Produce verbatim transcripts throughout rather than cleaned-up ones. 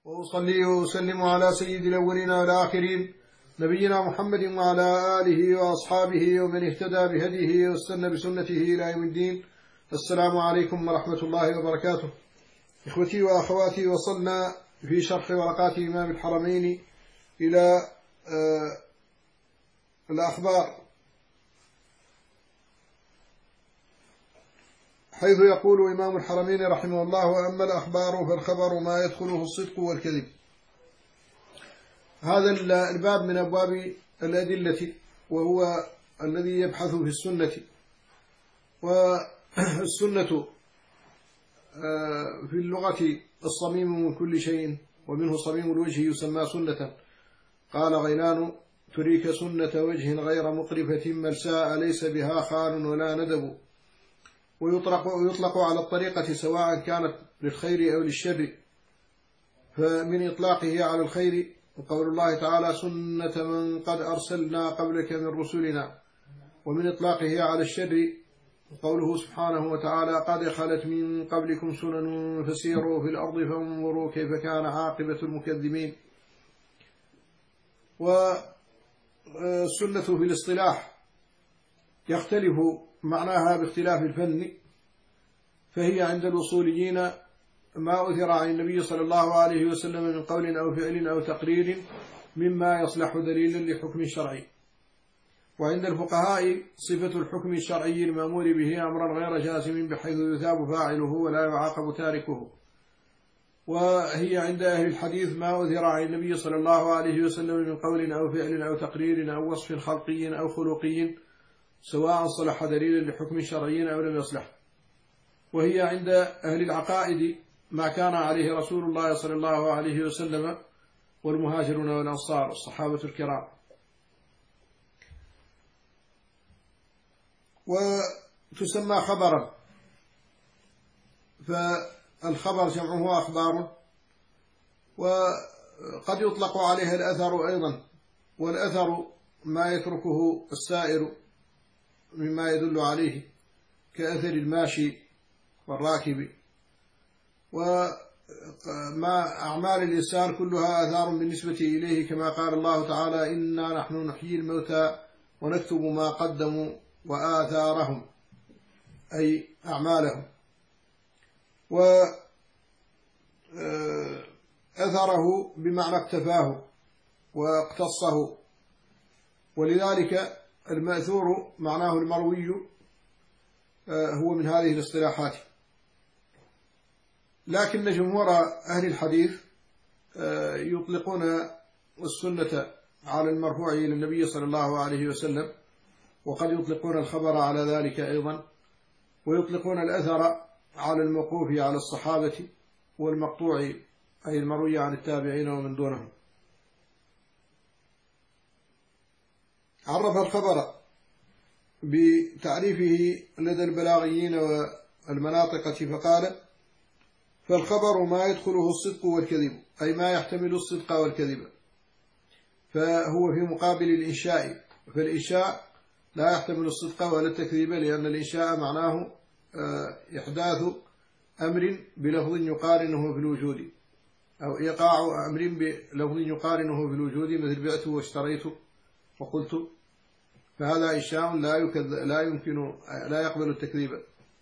وأصلي وأسلم على سيد الأولين والآخرين نبينا محمد وعلى آله وأصحابه ومن اهتدى بهديه واستنى بسنته إلى يوم الدين. السلام عليكم ورحمة الله وبركاته. إخوتي وأخواتي، وصلنا في شرح ورقات إمام الحرمين إلى آه الأخبار، حيث يقول إمام الحرمين رحمه الله: وأما الأخبار فالخبر ما يدخله الصدق والكذب. هذا الباب من أبواب الأدلة، وهو الذي يبحث في السنة. والسنة في اللغة الصميم من كل شيء، ومنه صميم الوجه يسمى سنة. قال غيلان: تريك سنة وجه غير مقرفة ملساء ليس بها خال ولا ندب. ويطلق, ويطلق على الطريقة سواء كانت للخير أو للشر، فمن إطلاقه على الخير وقول الله تعالى: سنة من قد أرسلنا قبلك من رسلنا. ومن إطلاقه على الشر قوله سبحانه وتعالى: قد خلت من قبلكم سنن فسيروا في الأرض فانظروا كيف كان عاقبة المكذبين. والسنة في الاصطلاح يختلف معناها باختلاف الفن، فهي عند الأصوليين ما أثر عن النبي صلى الله عليه وسلم من قول أو فعل أو تقرير مما يصلح دليلا لحكم شرعي. وعند الفقهاء صفة الحكم الشرعي المأمور به أمرا غير جازم بحيث يثاب فاعله ولا يعاقب تاركه. وهي عند أهل الحديث ما أثر عن النبي صلى الله عليه وسلم من قول أو فعل أو تقرير أو وصف خلقي أو خلقي سواء صلح دليلا لحكم شرعي أو لم يصلح. وهي عند أهل العقائد ما كان عليه رسول الله صلى الله عليه وسلم والمهاجرون والأنصار الصحابة الكرام. وتسمى خبرا، فالخبر جمعه أخبار. وقد يطلق عليها الأثر أيضا، والأثر ما يتركه السائر مما يدل عليه كأثر الماشي والراكب. وما أعمال الإنسان كلها آثار بالنسبة إليه، كما قال الله تعالى: إنا نحن نحيي الموتى ونكتب ما قدموا وآثارهم، أي أعمالهم. وأثره بمعنى اكتفاه واقتصه، ولذلك المأثور معناه المروي هو من هذه الاصطلاحات. لكن جمهور أهل الحديث يطلقون السنة على المرفوع إلى النبي صلى الله عليه وسلم، وقد يطلقون الخبر على ذلك أيضا، ويطلقون الأثر على الموقوف على الصحابة، والمقطوع أي المروي عن التابعين ومن دونهم. عرف الخبر بتعريفه لدى البلاغيين والمناطقة فقال: فالخبر ما يدخله الصدق والكذب، أي ما يحتمل الصدق والكذب، فهو في مقابل الإنشاء. فالإنشاء لا يحتمل الصدق ولا التكذيب، لأن الإنشاء معناه إحداث أمر بلفظ يقارنه في الوجود، أو إيقاع أمر بلفظ يقارنه في الوجود، مثل بعت واشتريت وقلت، فهذا إنشاء لا يكذب، لا يمكن، لا يقبل التكذيب.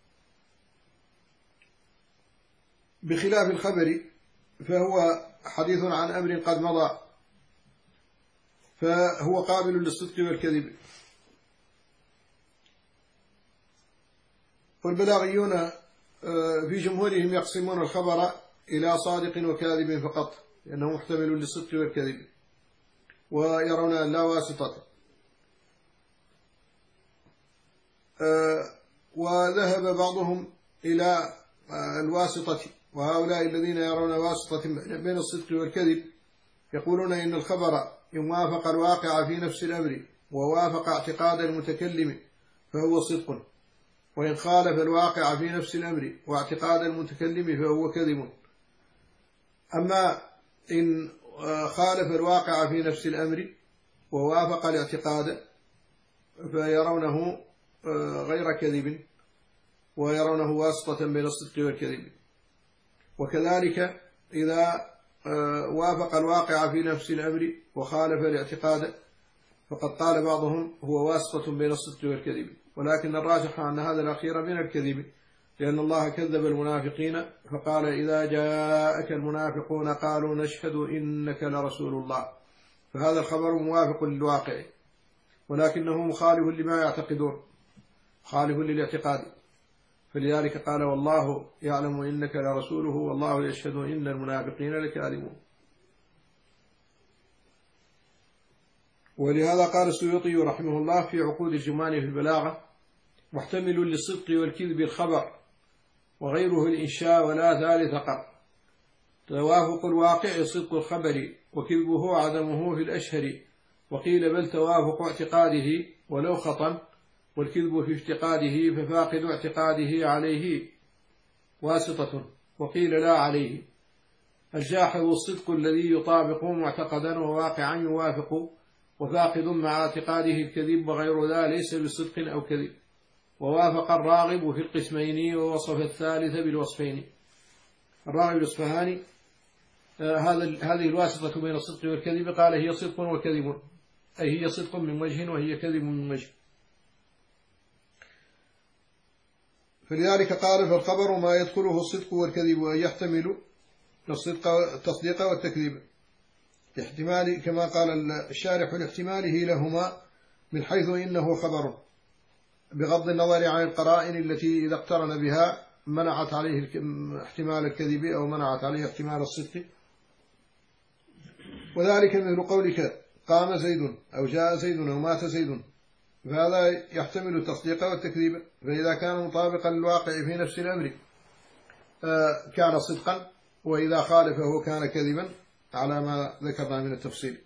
بخلاف الخبر فهو حديث عن أمر قد مضى، فهو قابل للصدق والكذب. والبلاغيون في جمهورهم يقسمون الخبر إلى صادق وكاذب فقط، لأنه محتمل للصدق والكذب، ويرون أن لا واسطة. وذهب بعضهم إلى الواسطة، وهؤلاء الذين يرون واسطة بين الصدق والكذب يقولون إن الخبر إن وافق الواقع في نفس الأمر ووافق اعتقاد المتكلم فهو صدق، وإن خالف الواقع في نفس الأمر واعتقاد المتكلم فهو كذب. أما إن خالف الواقع في نفس الأمر ووافق الاعتقاد فيرونه غير كذب، ويرونه واسطة بين الصدق والكذب. وكذلك إذا وافق الواقع في نفس الأمر وخالف الاعتقاد، فقد قال بعضهم هو واسطة بين الصدق والكذب، ولكن الراجح أن هذا الأخير من الكذب، لأن الله كذب المنافقين فقال إذا جاءك المنافقون قالوا نشهد إنك لرسول الله، فهذا الخبر موافق للواقع، ولكنه مخالف لما يعتقدون، خالف للاعتقاد، فلذلك قال والله يعلم إنك لرسوله والله يشهد إن المنافقين لكاذبون. ولهذا قال السيوطي رحمه الله في عقود الجمال في البلاغة: محتمل للصدق والكذب الخبر وغيره الإنشاء ولا ثالث قر، توافق الواقع صدق الخبر وكذبه عدمه في الأشهر، وقيل بل توافق اعتقاده ولو خطا، والكذب في افتقاده ففاقد اعتقاده عليه واسطة، وقيل لا عليه. الجاحظ الصدق الذي يطابق معتقدا وواقعا يوافق، وفاقد مع اعتقاده الكذب وغير ذا ليس بصدق أو كذب. ووافق الراغب في القسمين ووصف الثالث بالوصفين. الراغب الإصفهاني آه هذا هذه الواسطة بين الصدق والكذب قال هي صدق وكذب، أي هي صدق من وجه وهي كذب من وجه. فلذلك قال فالخبر ما يدخله الصدق والكذب أن يحتمل الصدق التصديق والتكذيب، احتمال كما قال الشارح لاحتماله لهما من حيث إنه خبر، بغض النظر عن القرائن التي إذا اقترن بها منعت عليه احتمال الكذب أو منعت عليه احتمال الصدق. وذلك مثل قولك قام زيد أو جاء زيد أو مات زيد، فهذا يحتمل التصديق والتكذيب، فإذا كان مطابقا للواقع في نفس الأمر كان صدقا، وإذا خالفه كان كذبا، على ما ذكرنا من التفصيل.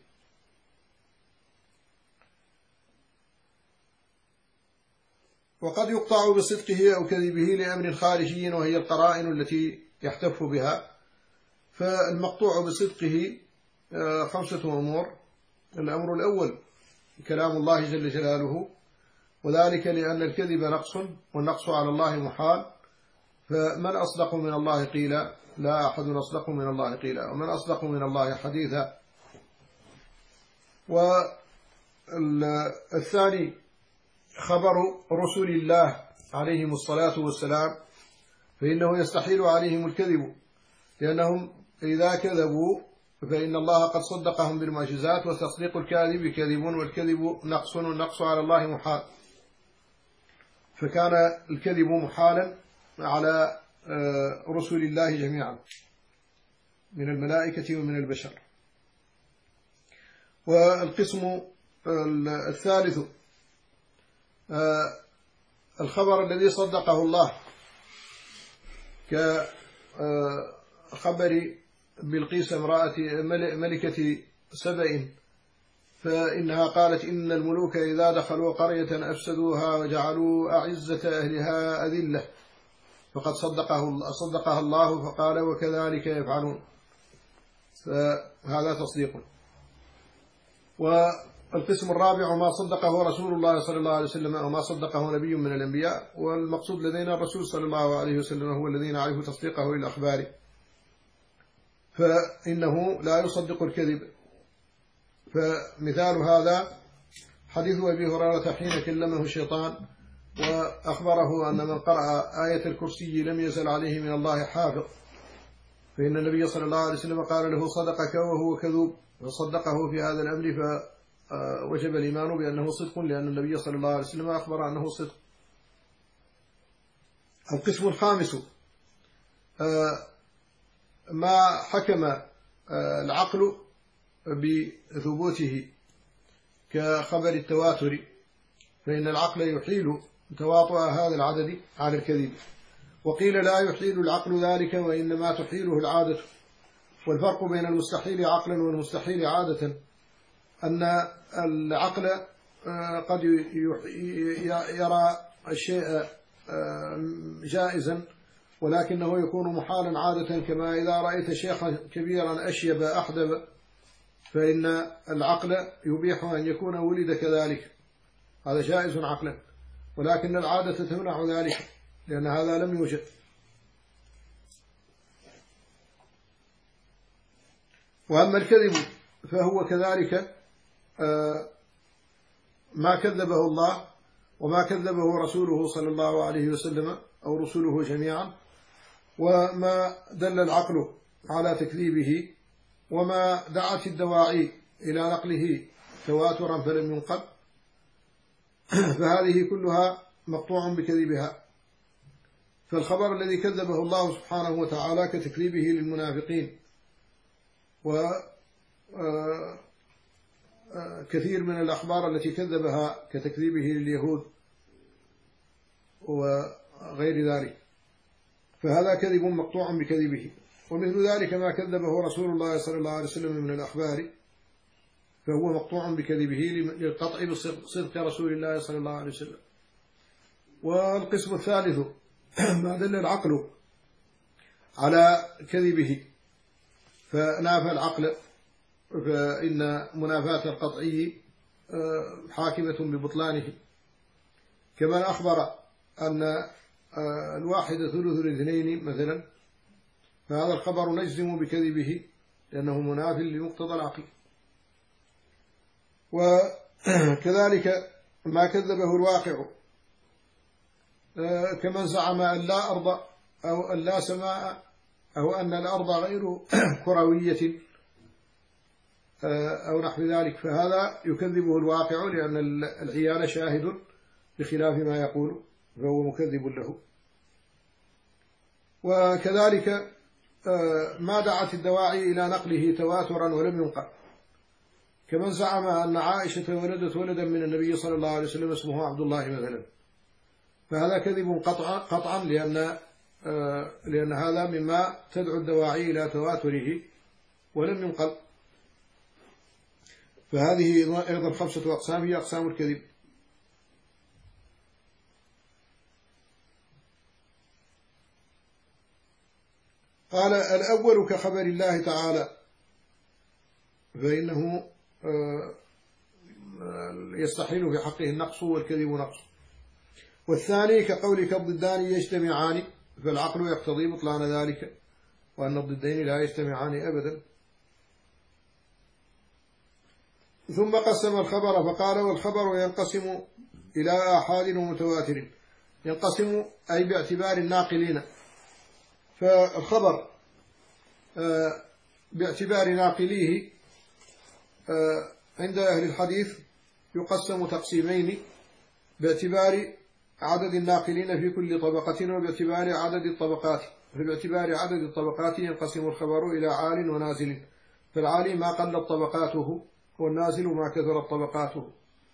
وقد يقطع بصدقه أو كذبه لأمر خارجي وهي القرائن التي يحتف بها. فالمقطوع بصدقه خمسة أمور. الأمر الأول كلام الله جل جلاله، وذلك لأن الكذب نقص، والنقص على الله محال، فمن أصدق من الله قيلا؟ لا أحد أصدق من الله قيلا، ومن أصدق من الله حديثا. والثاني خبر رسل الله عليهم الصلاة والسلام، فإنه يستحيل عليهم الكذب، لأنهم إذا كذبوا فإن الله قد صدقهم بالمعجزات، وتصديق الكاذب كذب، والكذب نقص، والنقص على الله محال، فكان الكذب محالا على رسل الله جميعا من الملائكة ومن البشر. والقسم الثالث الخبر الذي صدقه الله، كخبر بلقيس امرأة ملكة سبأ، فإنها قالت إن الملوك إذا دخلوا قرية أفسدوها وجعلوا أعزة أهلها أذلة، فقد صدقه صدقها الله فقال وكذلك يفعلون، فهذا تصديق. والقسم الرابع ما صدقه رسول الله صلى الله عليه وسلم أو ما صدقه نبي من الأنبياء، والمقصود لدينا الرسول صلى الله عليه وسلم هو الذي نعرف تصديقه للأخبار، فإنه لا يصدق الكذب. فمثال هذا حديث أبي هريرة حين كلمه الشيطان وأخبره أن من قرأ آية الكرسي لم يزل عليه من الله حافظ، فإن النبي صلى الله عليه وسلم قال له صدقك وهو كذوب، فصدقه في هذا الأمر، فوجب الإيمان بأنه صدق، لأن النبي صلى الله عليه وسلم أخبر أنه صدق. القسم الخامس ما حكم العقل بثبوته كخبر التواتر، فإن العقل يحيل تواطؤ هذا العدد على الكذب، وقيل لا يحيل العقل ذلك وإنما تحيله العادة. والفرق بين المستحيل عقلا والمستحيل عادة أن العقل قد يرى الشيء جائزا ولكنه يكون محالا عادة، كما إذا رأيت شيخا كبيرا أشيب أحدب فإن العقل يبيح أن يكون ولد كذلك، هذا جائز عقلا، ولكن العادة تمنع ذلك لأن هذا لم يوجد. وأما الكذب فهو كذلك ما كذبه الله وما كذبه رسوله صلى الله عليه وسلم أو رسوله جميعا، وما دل العقل على تكذيبه، وما دعت الدواعي إلى نقله تواترا فلم ينقل، فهذه كلها مقطوع بكذبها. فالخبر الذي كذبه الله سبحانه وتعالى كتكذيبه للمنافقين، وكثير من الأخبار التي كذبها كتكذيبه لليهود وغير ذلك، فهذا كذب مقطوع بكذبه. ومثل ذلك ما كذبه رسول الله صلى الله عليه وسلم من الأخبار فهو مقطوع بكذبه للقطع بصدق رسول الله صلى الله عليه وسلم. والقسم الثالث ما دل العقل على كذبه فنافى العقل، فإن منافاة القطعي حاكمة ببطلانه، كما أخبر أن الواحد ثلث الاثنين مثلا، فهذا الخبر نجزم بكذبه لأنه مناف لمقتضى العقل. وكذلك ما كذبه الواقع، كمن زعم أن لا أرض أو أن لا سماء أو أن الأرض غير كروية أو نحو ذلك، فهذا يكذبه الواقع لأن العيان شاهد بخلاف ما يقول، فهو مكذب له. وكذلك ما دعت الدواعي إلى نقله تواترا ولم ينقل، كمن زعم أن عائشة ولدت ولدا من النبي صلى الله عليه وسلم اسمه عبد الله مثلا، فهذا كذب قطعا, قطعا لأن, لأن هذا مما تدعو الدواعي إلى تواتره ولم ينقل. فهذه أيضا خمسة أقسام هي أقسام الكذب. قال الأول كخبر الله تعالى فإنه يستحيل في حقه النقص والكذب نقص. والثاني كقولك الضدان يجتمعان، فالعقل يقتضي بطلان ذلك، وأن الضدين لا يجتمعان أبدا. ثم قسم الخبر فقال والخبر ينقسم إلى آحاد ومتواتر. ينقسم أي باعتبار الناقلين، فالخبر باعتبار ناقليه عند أهل الحديث يقسم تقسيمين، باعتبار عدد الناقلين في كل طبقة وباعتبار عدد الطبقات. فباعتبار عدد الطبقات ينقسم الخبر إلى عال ونازل، فالعالي ما قلت طبقاته والنازل ما كثرت طبقاته.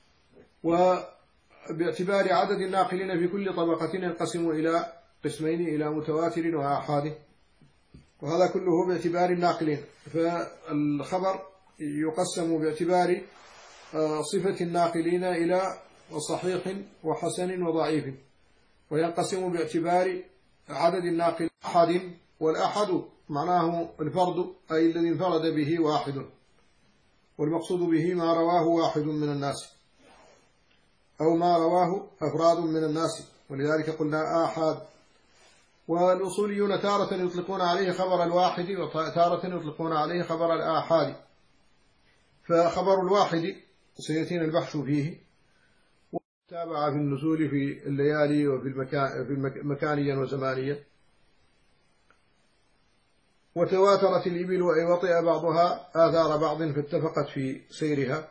وباعتبار عدد الناقلين في كل طبقة ينقسم إلى قسمين، إلى متواتر وآحاد، وهذا كله باعتبار الناقلين. فالخبر يقسم باعتبار صفة الناقلين إلى صحيح وحسن وضعيف، وينقسم باعتبار عدد الناقلين أحد، والأحد معناه الفرد أي الذي انفرد به واحد، والمقصود به ما رواه واحد من الناس أو ما رواه أفراد من الناس، ولذلك قلنا آحاد. والأصوليون تارة يطلقون عليه خبر الواحد وتارة يطلقون عليه خبر الآحاد. فخبر الواحد سيأتينا البحث فيه، وتابع في النزول في الليالي وفي المكان في مكانيا وزمانيا. وتواترت الإبل وإن وطئ بعضها آثار بعض فاتفقت في سيرها.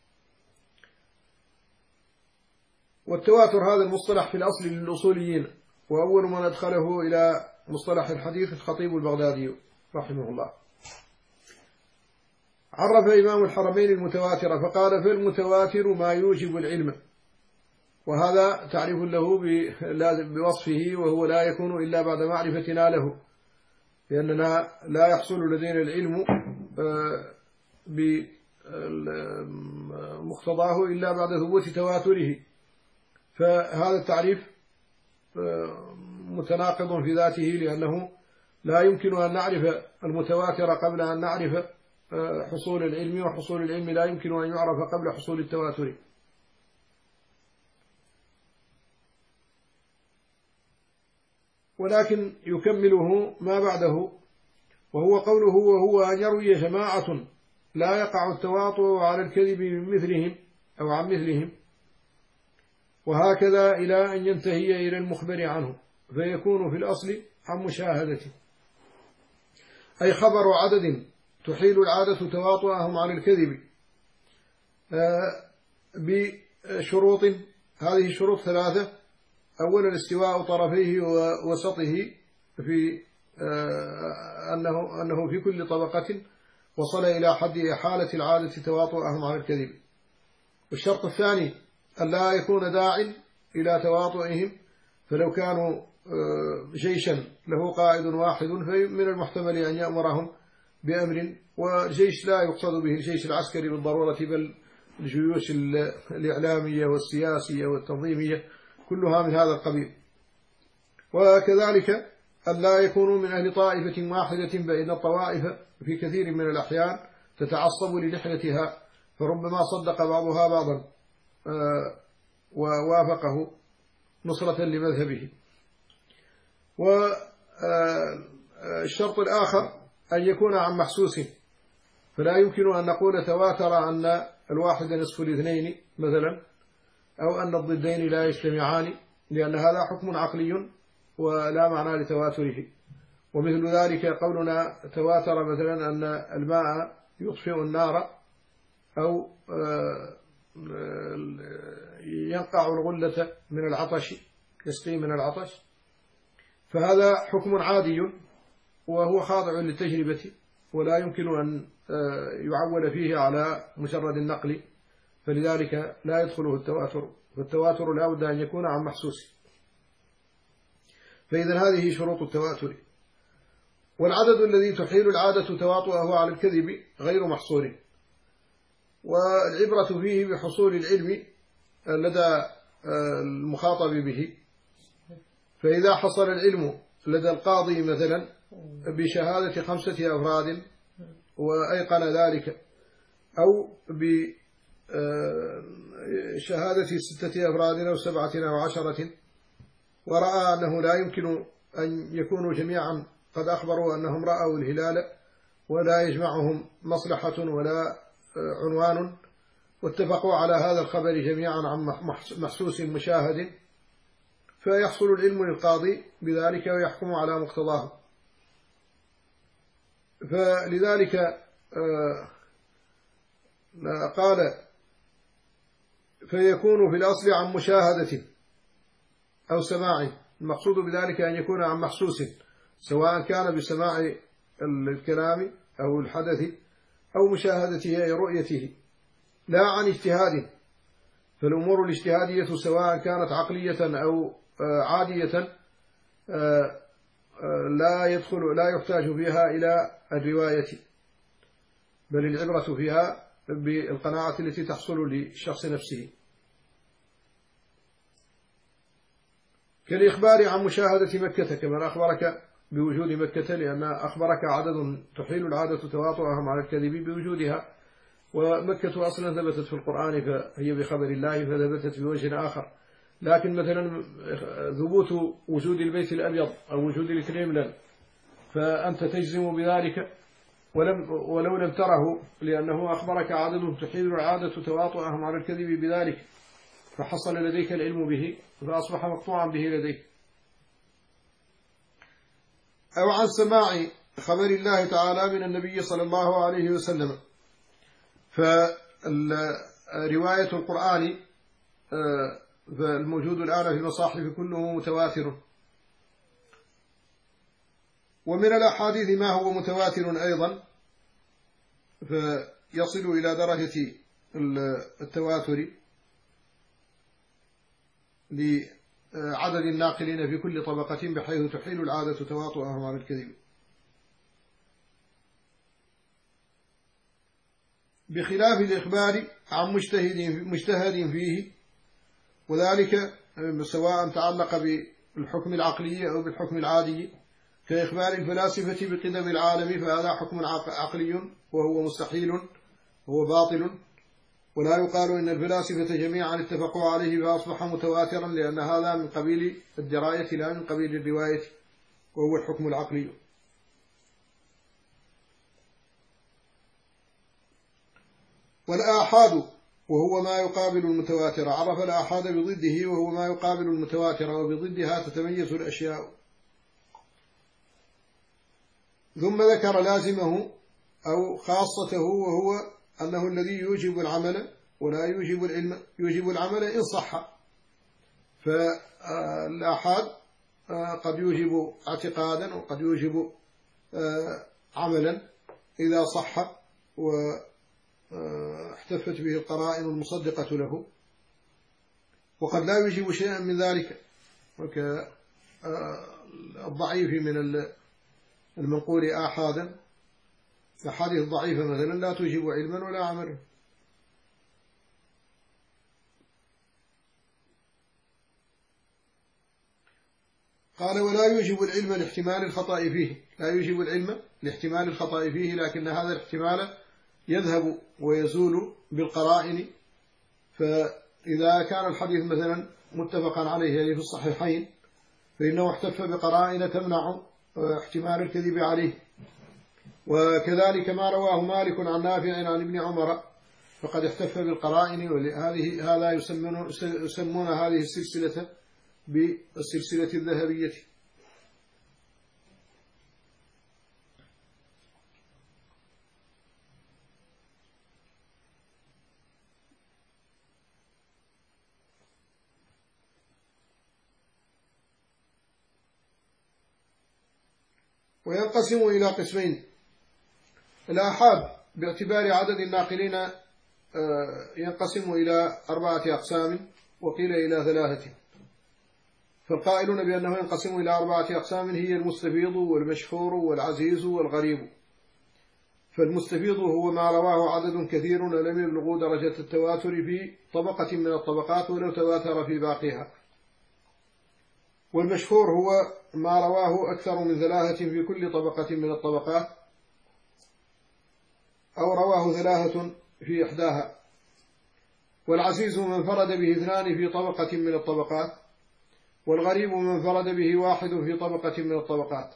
والتواتر هذا المصطلح في الأصل للأصوليين، وأول من أدخله إلى مصطلح الحديث الخطيب البغدادي رحمه الله. عرف إمام الحرمين المتواتر فقال فالمتواتر ما يوجب العلم، وهذا تعريف له بوصفه، وهو لا يكون إلا بعد معرفتنا له، لأننا لا يحصل لدينا العلم بمقتضاه إلا بعد ثبوت تواتره. فهذا التعريف متناقض في ذاته، لأنه لا يمكن أن نعرف المتواتر قبل أن نعرف حصول العلم، وحصول العلم لا يمكن أن يعرف قبل حصول التواتر. ولكن يكمله ما بعده وهو قوله وهو أن يروي جماعة لا يقع التواطؤ على الكذب من مثلهم أو عن مثلهم، وهكذا إلى أن ينتهي إلى المخبر عنه، فيكون في الأصل عن مشاهدته، أي خبر عدد تحيل العادة تواطؤهم على الكذب بشروط. هذه الشروط ثلاثة: أولا استواء طرفيه ووسطه في أنه, أنه في كل طبقة وصل إلى حد إحالة العادة تواطؤهم على الكذب. والشرط الثاني أن لا يكون داع إلى تواطؤهم، فلو كانوا جيشا له قائد واحد فمن المحتمل أن يأمرهم بأمر، وجيش لا يقصد به الجيش العسكري بالضرورة، بل الجيوش الإعلامية والسياسية والتنظيمية كلها من هذا القبيل. وكذلك أن لا يكونوا من أهل طائفة واحدة، فإن الطوائف في كثير من الأحيان تتعصب للحيتها، فربما صدق بعضها بعضا ووافقه نصرة لمذهبه. والشرط الآخر أن يكون عن محسوس، فلا يمكن أن نقول تواتر أن الواحد نصف الاثنين مثلا، أو أن الضدين لا يجتمعان، لأن هذا حكم عقلي ولا معنى لتواتره. ومثل ذلك قولنا تواتر مثلا أن الماء يطفئ النار، أو ينقع الغلة من العطش، يسقي من العطش، فهذا حكم عادي وهو خاضع للتجربة، ولا يمكن أن يعول فيه على مجرد النقل، فلذلك لا يدخله التواتر. فالتواتر لا بد أن يكون عن محسوس. فإذا هذه شروط التواتر. والعدد الذي تحيل العادة تواطؤه على الكذب غير محصور، والعبرة فيه بحصول العلم لدى المخاطب به. فإذا حصل العلم لدى القاضي مثلا بشهادة خمسة أفراد وأيقن ذلك، أو بشهادة ستة أفراد أو سبعة أو عشرة، ورأى أنه لا يمكن أن يكونوا جميعا قد أخبروا أنهم رأوا الهلال ولا يجمعهم مصلحة ولا عنوان، واتفقوا على هذا الخبر جميعا عن محسوس مشاهد، فيحصل العلم للقاضي بذلك ويحكم على مقتضاه. فلذلك قال فيكون في الأصل عن مشاهدة أو سماع. المقصود بذلك أن يكون عن محسوس، سواء كان بسماع الكلام أو الحدث أو مشاهدته أي رؤيته، لا عن اجتهاد. فالأمور الاجتهادية سواء كانت عقلية أو عادية لا يدخل لا يحتاج فيها إلى الرواية، بل العبرة فيها بالقناعة التي تحصل للشخص نفسه. كالإخبار عن مشاهدة مكة، كما أخبرك بوجود مكة، لأن أخبرك عدد تحيل العادة تواطؤهم على الكذب بوجودها، ومكة أصلا ثبتت في القرآن فهي بخبر الله فثبتت بوجه آخر. لكن مثلا ثبوت وجود البيت الأبيض أو وجود الكريملين فأنت تجزم بذلك ولم ولو لم تره، لأنه أخبرك عدد تحيل العادة تواطؤهم على الكذب بذلك، فحصل لديك العلم به فأصبح مقطوعا به لديك. أو عن سماع خبر الله تعالى من النبي صلى الله عليه وسلم. فرواية القرآن فالموجود الآن في المصاحف كله متواتر، ومن الأحاديث ما هو متواتر أيضا فيصل إلى درجة التواتر لعدد الناقلين في كل طبقة، بحيث تحيل العادة تواطؤهم على الكذب، بخلاف الإخبار عن مجتهد مجتهد فيه، وذلك سواء تعلق بالحكم العقلي أو بالحكم العادي، كإخبار الفلاسفة بقدم العالم، فهذا حكم عقلي وهو مستحيل وهو باطل، ولا يقال إن الفلاسفة جميعا اتفقوا عليه فأصبح متواترا، لأن هذا من قبيل الدراية لا من قبيل الرواية، وهو الحكم العقلي. والآحاد وهو ما يقابل المتواتر، عرف الآحاد بضده وهو ما يقابل المتواتر، وبضدها تتميز الأشياء. ثم ذكر لازمه أو خاصته، وهو أنه الذي يوجب العمل ولا يوجب العلم، يوجب العمل إن صح. فالآحاد قد يوجب اعتقادا وقد يوجب عملا إذا صح واحتفت به القرائن المصدقة له، وقد لا يوجب شيئا من ذلك، وكالضعيف من المنقول آحادا، الأحاديث الضعيفة مثلا لا توجب علما ولا عملا. قال ولا يوجب العلم لاحتمال الخطأ فيه، لا يوجب العلم لاحتمال الخطأ فيه، لكن هذا الاحتمال يذهب ويزول بالقرائن. فإذا كان الحديث مثلا متفقا عليه يعني في الصحيحين، فإنه احتف بقرائن تمنع احتمال الكذب عليه. وكذلك ما رواه مالك عن نافع عن ابن عمر فقد احتف بالقرائن، وهذه هذا يسمون يسمون هذه السلسلة بالسلسلة الذهبية. وينقسم إلى قسمين. الآحاد باعتبار عدد الناقلين ينقسم إلى أربعة أقسام، وقيل إلى ثلاثة. فالقائلون بأنه ينقسم إلى أربعة أقسام هي المستفيض والمشهور والعزيز والغريب. فالمستفيض هو ما رواه عدد كثير لم يبلغوا درجة التواتر في طبقة من الطبقات ولو تواتر في باقيها. والمشهور هو ما رواه أكثر من ثلاثة في كل طبقة من الطبقات، أو رواه ثلاثة في إحداها. والعزيز من فرد به اثنان في طبقة من الطبقات، والغريب من فرد به واحد في طبقة من الطبقات.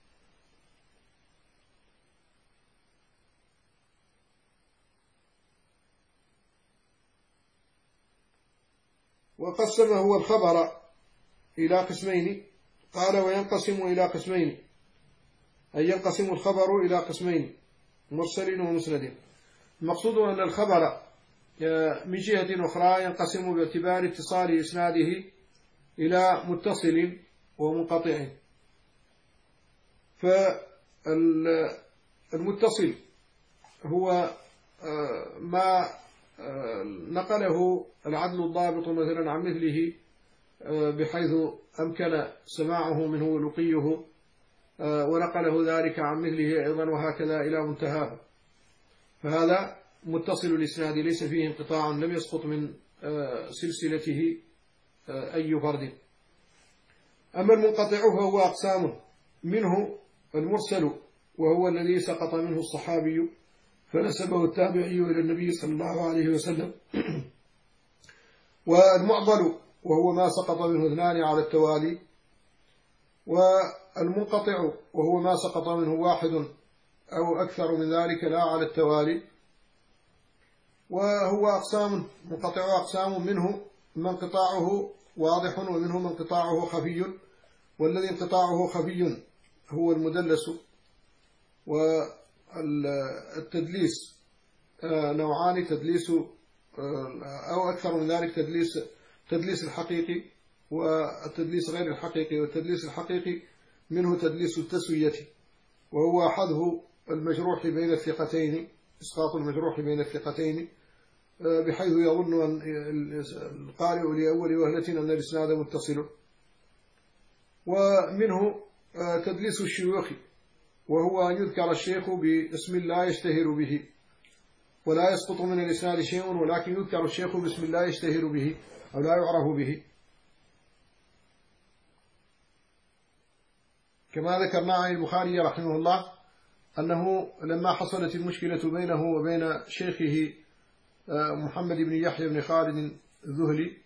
وقسم هو الخبر إلى قسمين. قال وينقسم إلى قسمين، أي ينقسم الخبر إلى قسمين، مرسل ومسند. المقصود أن الخبر من جهة أخرى ينقسم باعتبار اتصال إسناده إلى متصل ومنقطع. فالمتصل هو ما نقله العدل الضابط مثلا عن مثله بحيث أمكن سماعه منه ولقيه، ونقله ذلك عن مثله أيضا، وهكذا إلى منتهاه. فهذا متصل الإسناد ليس فيه انقطاع، لم يسقط من سلسلته أي فرد. أما المنقطع فهو أقسام، منه المرسل وهو الذي سقط منه الصحابي فنسبه التابعي إلى النبي صلى الله عليه وسلم. والمعضل وهو ما سقط منه اثنان على التوالي. والمنقطع وهو ما سقط منه واحد أو أكثر من ذلك لا على التوالي. وهو أقسام، منقطع أقسام، منه من انقطاعه واضح ومنه من انقطاعه خفي. والذي انقطاعه خفي هو المدلس. والتدليس نوعان، تدليس أو أكثر من ذلك، تدليس تدليس الحقيقي والتدليس غير الحقيقي. والتدليس الحقيقي منه تدليس التسوية، وهو حذف المجروح بين الثقتين، إسقاط المجروح بين الثقتين، بحيث يظن أن القارئ لأول وهلة أن الإسناد متصل. ومنه تدليس الشيوخ، وهو أن يذكر الشيخ باسم لا يشتهر به، ولا يسقط من الإسناد شيء، ولكن يذكر الشيخ باسم لا يشتهر به أو لا يعرف به. كما ذكرنا عن البخاري رحمه الله أنه لما حصلت المشكلة بينه وبين شيخه محمد بن يحيى بن خالد الذهلي،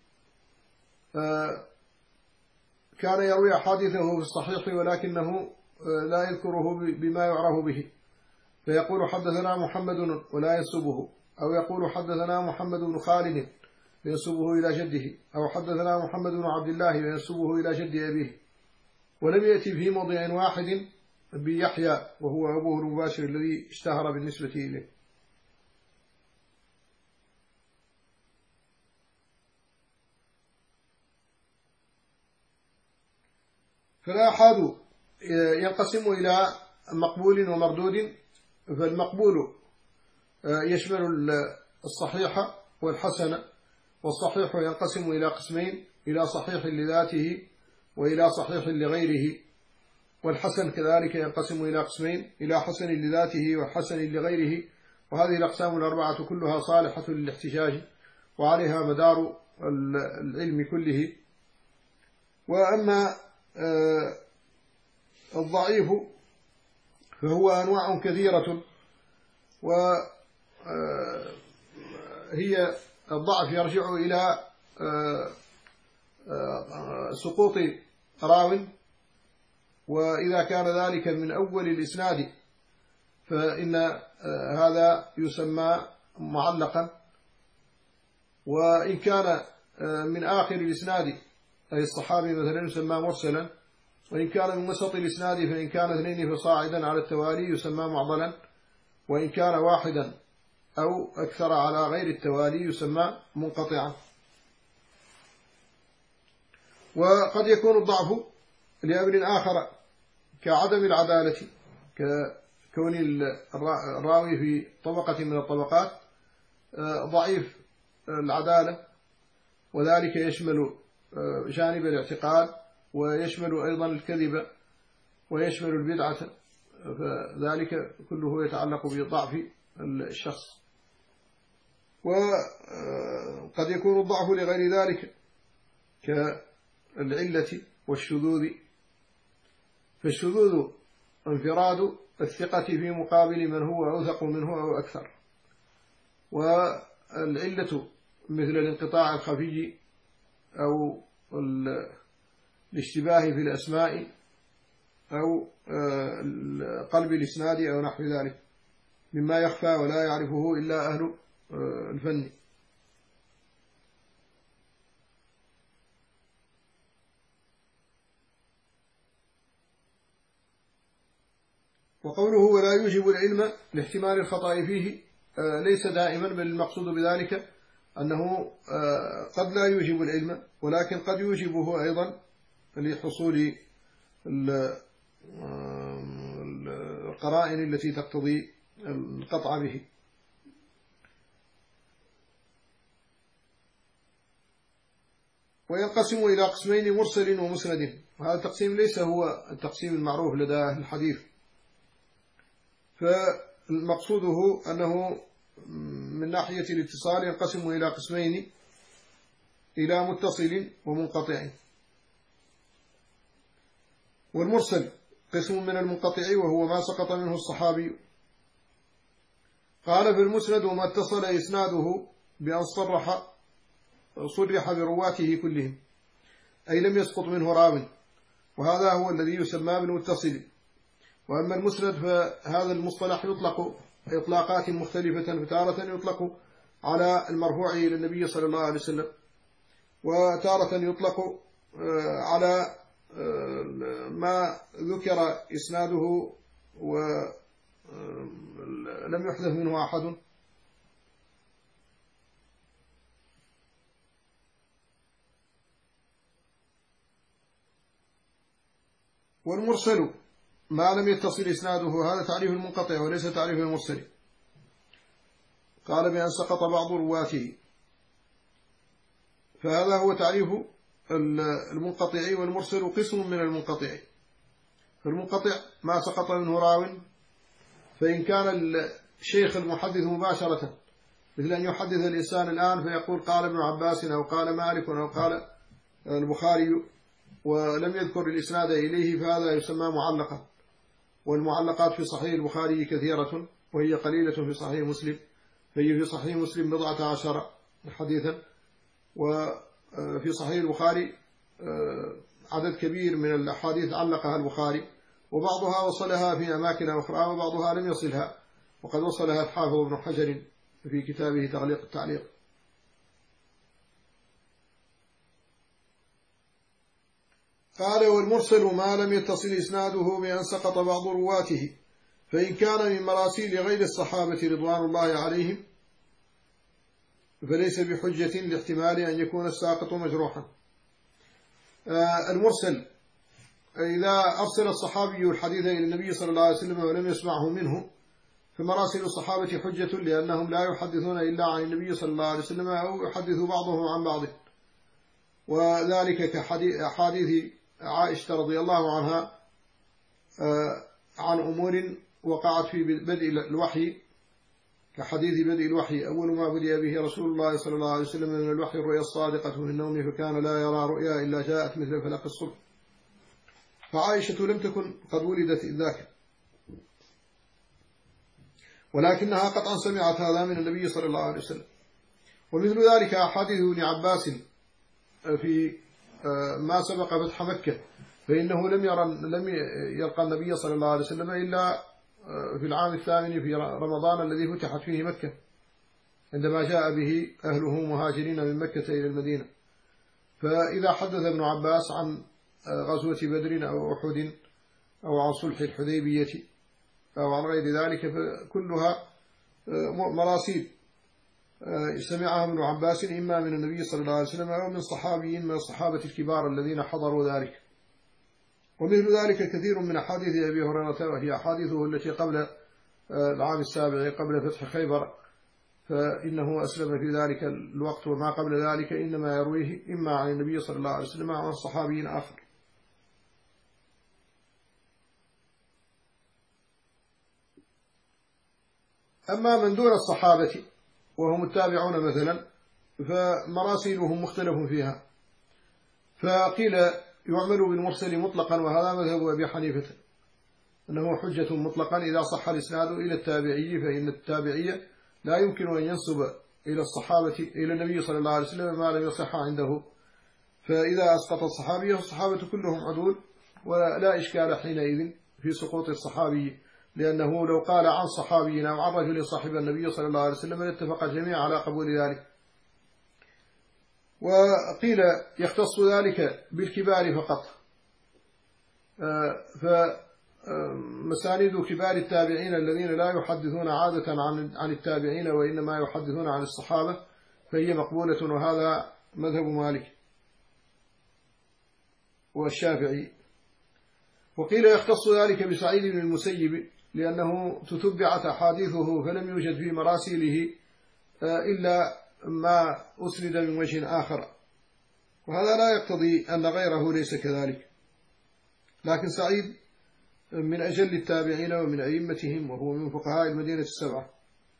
كان يروي حادثه في الصحيح ولكنه لا يذكره بما يعرف به، فيقول حدثنا محمد ولا ينسبه، أو يقول حدثنا محمد بن خالد فينسبه إلى جده، أو حدثنا محمد بن عبد الله فينسبه إلى جد أبيه، ولم يأتي في موضع واحد بيحيى وهو أبوه المباشر الذي اشتهر بالنسبة إليه. فالآحاد ينقسم إلى مقبول ومردود، فالمقبول يشمل الصحيح والحسن، والصحيح ينقسم إلى قسمين: إلى صحيح لذاته وإلى صحيح لغيره، والحسن كذلك ينقسم إلى قسمين: إلى حسن لذاته وحسن لغيره. وهذه الأقسام الأربعة كلها صالحة للاحتجاج وعليها مدار العلم كله. وأما الضعيف فهو أنواع كثيرة، وهي الضعف يرجع إلى سقوط راو، وإذا كان ذلك من أول الإسناد فإن هذا يسمى معلقا، وإن كان من آخر الإسناد أي الصحابي مثلا يسمى مرسلا، وإن كان من وسط الإسناد فإن كان اثنين فصاعدا على التوالي يسمى معضلا، وإن كان واحدا أو أكثر على غير التوالي يسمى منقطعا. وقد يكون الضعف لأمر آخر كعدم العدالة، ككون الراوي في طبقة من الطبقات ضعيف العدالة، وذلك يشمل جانب الاعتقاد ويشمل أيضا الكذب ويشمل البدعة، فذلك كله يتعلق بضعف الشخص. وقد يكون الضعف لغير ذلك كالعلة والشذوذ، فالشذوذ انفراد الثقة في مقابل من هو أوثق منه أو أكثر، والعلة مثل الانقطاع الخفي أو الاشتباه في الأسماء أو قلب الإسناد أو نحو ذلك مما يخفى ولا يعرفه إلا أهل الفن. وقوله ولا يوجب العلم لاحتمال الخطأ فيه ليس دائما، بل المقصود بذلك أنه قد لا يوجب العلم، ولكن قد يوجبه أيضا لحصول القرائن التي تقتضي القطع به. وينقسم إلى قسمين: مرسل ومسند. وهذا التقسيم ليس هو التقسيم المعروف لدى أهل الحديث، فالمقصوده أنه من ناحية الاتصال ينقسم إلى قسمين: إلى متصل ومنقطع. والمرسل قسم من المنقطع وهو ما سقط منه الصحابي. قال في المسند: وما اتصل إسناده بأن صرح صرح برواته كلهم، أي لم يسقط منه راو، وهذا هو الذي يسمى بالمتصل. وأما المسند فهذا المصطلح يطلق إطلاقات مختلفة، فتارة يطلق على المرفوع إلى النبي صلى الله عليه وسلم، وتارة يطلق على ما ذكر إسناده ولم يحدث منه أحد. والمرسل ما لم يتصل إسناده، هذا تعريف المنقطع وليس تعريف المرسل. قال بأن سقط بعض رواته، فهذا هو تعريف المنقطع. والمرسل قسم من المنقطع. فالمنقطع ما سقط منه راو، فإن كان الشيخ المحدث مباشرة، مثل أن يحدث الإنسان الآن فيقول قال ابن عباس أو قال مالك أو قال البخاري ولم يذكر الإسناد إليه، فهذا يسمى معلقا. والمعلقات في صحيح البخاري كثيرة، وهي قليلة في صحيح مسلم، فهي في صحيح مسلم بضعة عشر حديثا، وفي صحيح البخاري عدد كبير من الأحاديث علقها البخاري، وبعضها وصلها في أماكن أخرى وبعضها لم يصلها، وقد وصلها الحافظ ابن حجر في كتابه تعليق التعليق. قال والمرسل ما لم يتصل إسناده بأن سقط بعض رواته، فإن كان من مراسيل غير الصحابة رضوان الله عليهم فليس بحجة لاحتمال أن يكون الساقط مجروحا. آه المرسل إذا أرسل الصحابي الحديث إلى النبي صلى الله عليه وسلم ولم يسمعه منه فمراسل الصحابة حجة، لأنهم لا يحدثون إلا عن النبي صلى الله عليه وسلم أو يحدث بعضهم عن بعض، وذلك كحديث عائشة رضي الله عنها عن أمور وقعت في بدء الوحي، كحديث بدء الوحي أول ما بدأ به رسول الله صلى الله عليه وسلم من الوحي الرؤيا الصادقة في النوم، فكان لا يرى رؤيا إلا جاءت مثل فلق الصبح، فعائشة لم تكن قد ولدت إذ ذاك، ولكنها قطعا سمعت هذا من النبي صلى الله عليه وسلم. ومثل ذلك أحاديث ابن عباس في ما سبق فتح مكة، فإنه لم يرى لم يلقى النبي صلى الله عليه وسلم إلا في العام الثامن في رمضان الذي فتحت فيه مكة، عندما جاء به أهله مهاجرين من مكة إلى المدينة. فإذا حدث ابن عباس عن غزوة بدر أو أحد أو عن صلح الحديبية أو عن غير ذلك فكلها مراسيل سمعها ابن عباس إما من النبي صلى الله عليه وسلم أو من صحابي من الصحابة الكبار الذين حضروا ذلك. ومثل ذلك كثير من أحاديث أبي هريرة، وهي أحاديثه التي قبل العام السابع قبل فتح خيبر، فإنه أسلم في ذلك الوقت، وما قبل ذلك إنما يرويه إما عن النبي صلى الله عليه وسلم أو عن صحابي آخر. أما من دون الصحابة وهم التابعون مثلا فمراسيلهم مختلف فيها، فقيل يعمل بالمرسل مطلقا، وهذا مذهب أبي حنيفة أنه حجة مطلقا إذا صح الإسناد إلى التابعي، فإن التابعية لا يمكن أن ينسب إلى الصحابة إلى النبي صلى الله عليه وسلم ما لم يصح عنده، فإذا أسقط الصحابي الصحابة كلهم عدول ولا إشكال حينئذ في سقوط الصحابي، لأنه لو قال عن صحابي أو عن رجل صاحب النبي صلى الله عليه وسلم اتفق الجميع على قبول ذلك. وقيل يختص ذلك بالكبار فقط، فمسانيد كبار التابعين الذين لا يحدثون عادة عن التابعين وإنما يحدثون عن الصحابة فهي مقبولة، وهذا مذهب مالك والشافعي. وقيل يختص ذلك بسعيد بن المسيب لأنه تتبعت أحاديثه فلم يوجد في مراسيله إلا ما أسند من وجه آخر، وهذا لا يقتضي أن غيره ليس كذلك، لكن سعيد من أجل التابعين ومن أئمتهم وهو من فقهاء المدينة السبعة،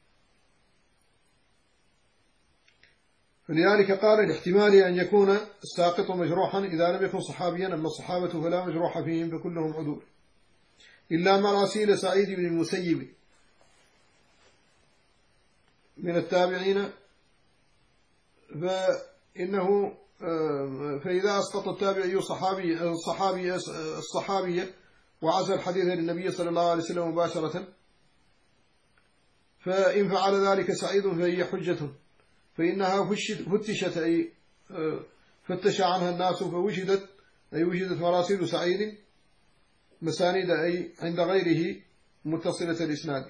فلذلك قال الاحتمال أن يكون الساقط مجروحا إذا لم يكن صحابيا، أما الصحابة فلا مجروح فيهم فكلهم عدول، إلا مراسيل سعيد بن المسيب من التابعين فإنه فإذا أسقط التابعي صحابي الصحابي الصحابي وعزى الحديث للنبي صلى الله عليه وسلم مباشرة، فإن فعل ذلك سعيد فهي حجة، فإنها فتشت أي فتش عنها الناس فوجدت أي وجدت مراسيل سعيد مسانيد أي عند غيره متصلة الإسناد.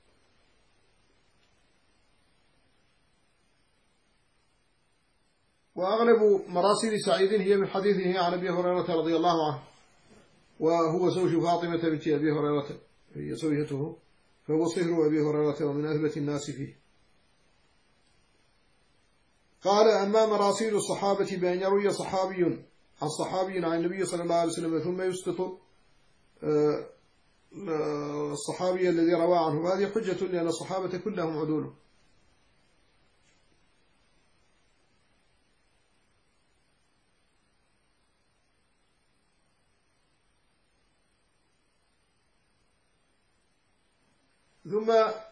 وأغلب مراسيل سعيد هي من حديثه عن أبي هريرة رضي الله عنه، وهو زوج فاطمة بنت أبي هريرة هي زوجته، فهو صهر أبي هريرة ومن أثبت الناس فيه. قال أما مراسيل الصحابة بأن يروي صحابي عن صحابي عن النبي صلى الله عليه وسلم ثم يسقط الصحابي الذي روى عنه، هذه حجة لأن الصحابة كلهم عدول. ثم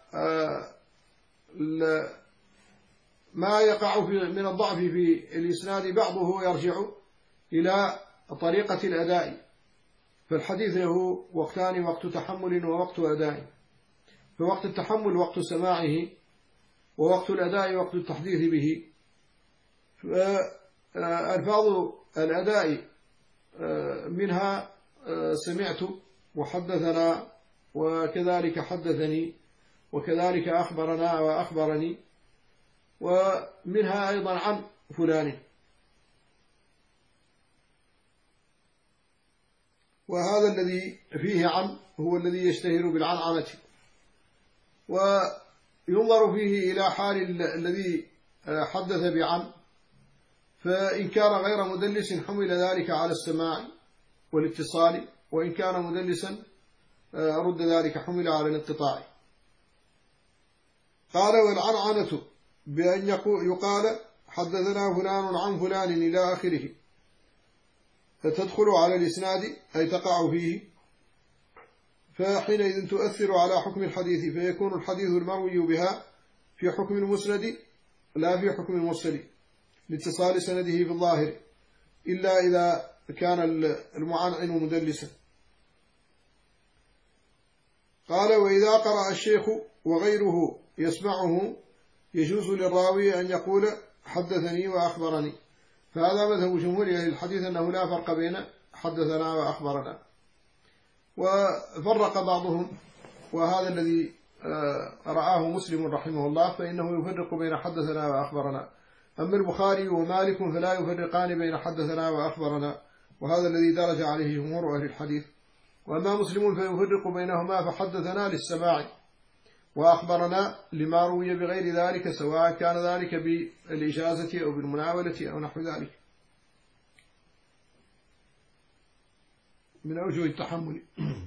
ما يقع من الضعف في الإسناد بعضه يرجع إلى طريقة الأداء، فالحديث له وقتان، وقت تحمل ووقت أداء، فوقت التحمل وقت سماعه ووقت الأداء وقت التحديث به. فألفاظ الأداء منها سمعت وحدثنا وكذلك حدثني وكذلك أخبرنا وأخبرني، ومنها أيضا عن فلان. وهذا الذي فيه عن هو الذي يشتهر بالعنعنة، وينظر فيه إلى حال الذي حدث بعن، فإن كان غير مدلس حمل ذلك على السماع والاتصال، وإن كان مدلسا رد ذلك حمل على الانقطاع. قال والعنعنة بأن يقال حدثنا فلان عن فلان إلى آخره، فتدخل على الإسناد أي تقع فيه، فحينئذ تؤثر على حكم الحديث، فيكون الحديث المروي بها في حكم المسند لا في حكم المرسل لاتصال سنده في الظاهر، إلا إذا كان المعنعن مدلسا. قال وإذا قرأ الشيخ وغيره يسمعه يجوز للراوي أن يقول حدثني وأخبرني، فهذا مذهب جمهور أهل الحديث أنه لا فرق بين حدثنا وأخبرنا. وفرق بعضهم، وهذا الذي رآه مسلم رحمه الله، فإنه يفرق بين حدثنا وأخبرنا. أما البخاري ومالك فلا يفرقان بين حدثنا وأخبرنا، وهذا الذي درج عليه جمهور أهل الحديث. وأما مسلم فيفرق بينهما، فحدثنا للسماع وأخبرنا لما روي بغير ذلك، سواء كان ذلك بالإجازة أو بالمناولة أو نحو ذلك من أوجه التحمل.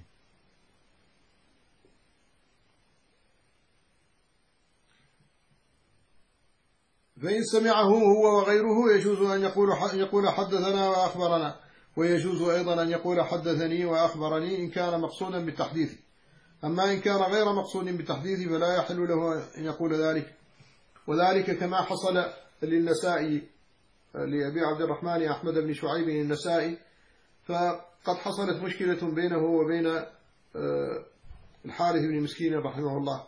فإن سمعه هو وغيره يجوز أن يقول يقول حدثنا وأخبرنا، ويجوز أيضا أن يقول حدثني وأخبرني إن كان مقصودا بالتحديث. أما إن كان غير مقصود بالتحديث فلا يحل له أن يقول ذلك، وذلك كما حصل للنسائي لأبي عبد الرحمن أحمد بن شعيب النسائي، فقد حصلت مشكلة بينه وبين الحارث بن مسكين رحمه الله،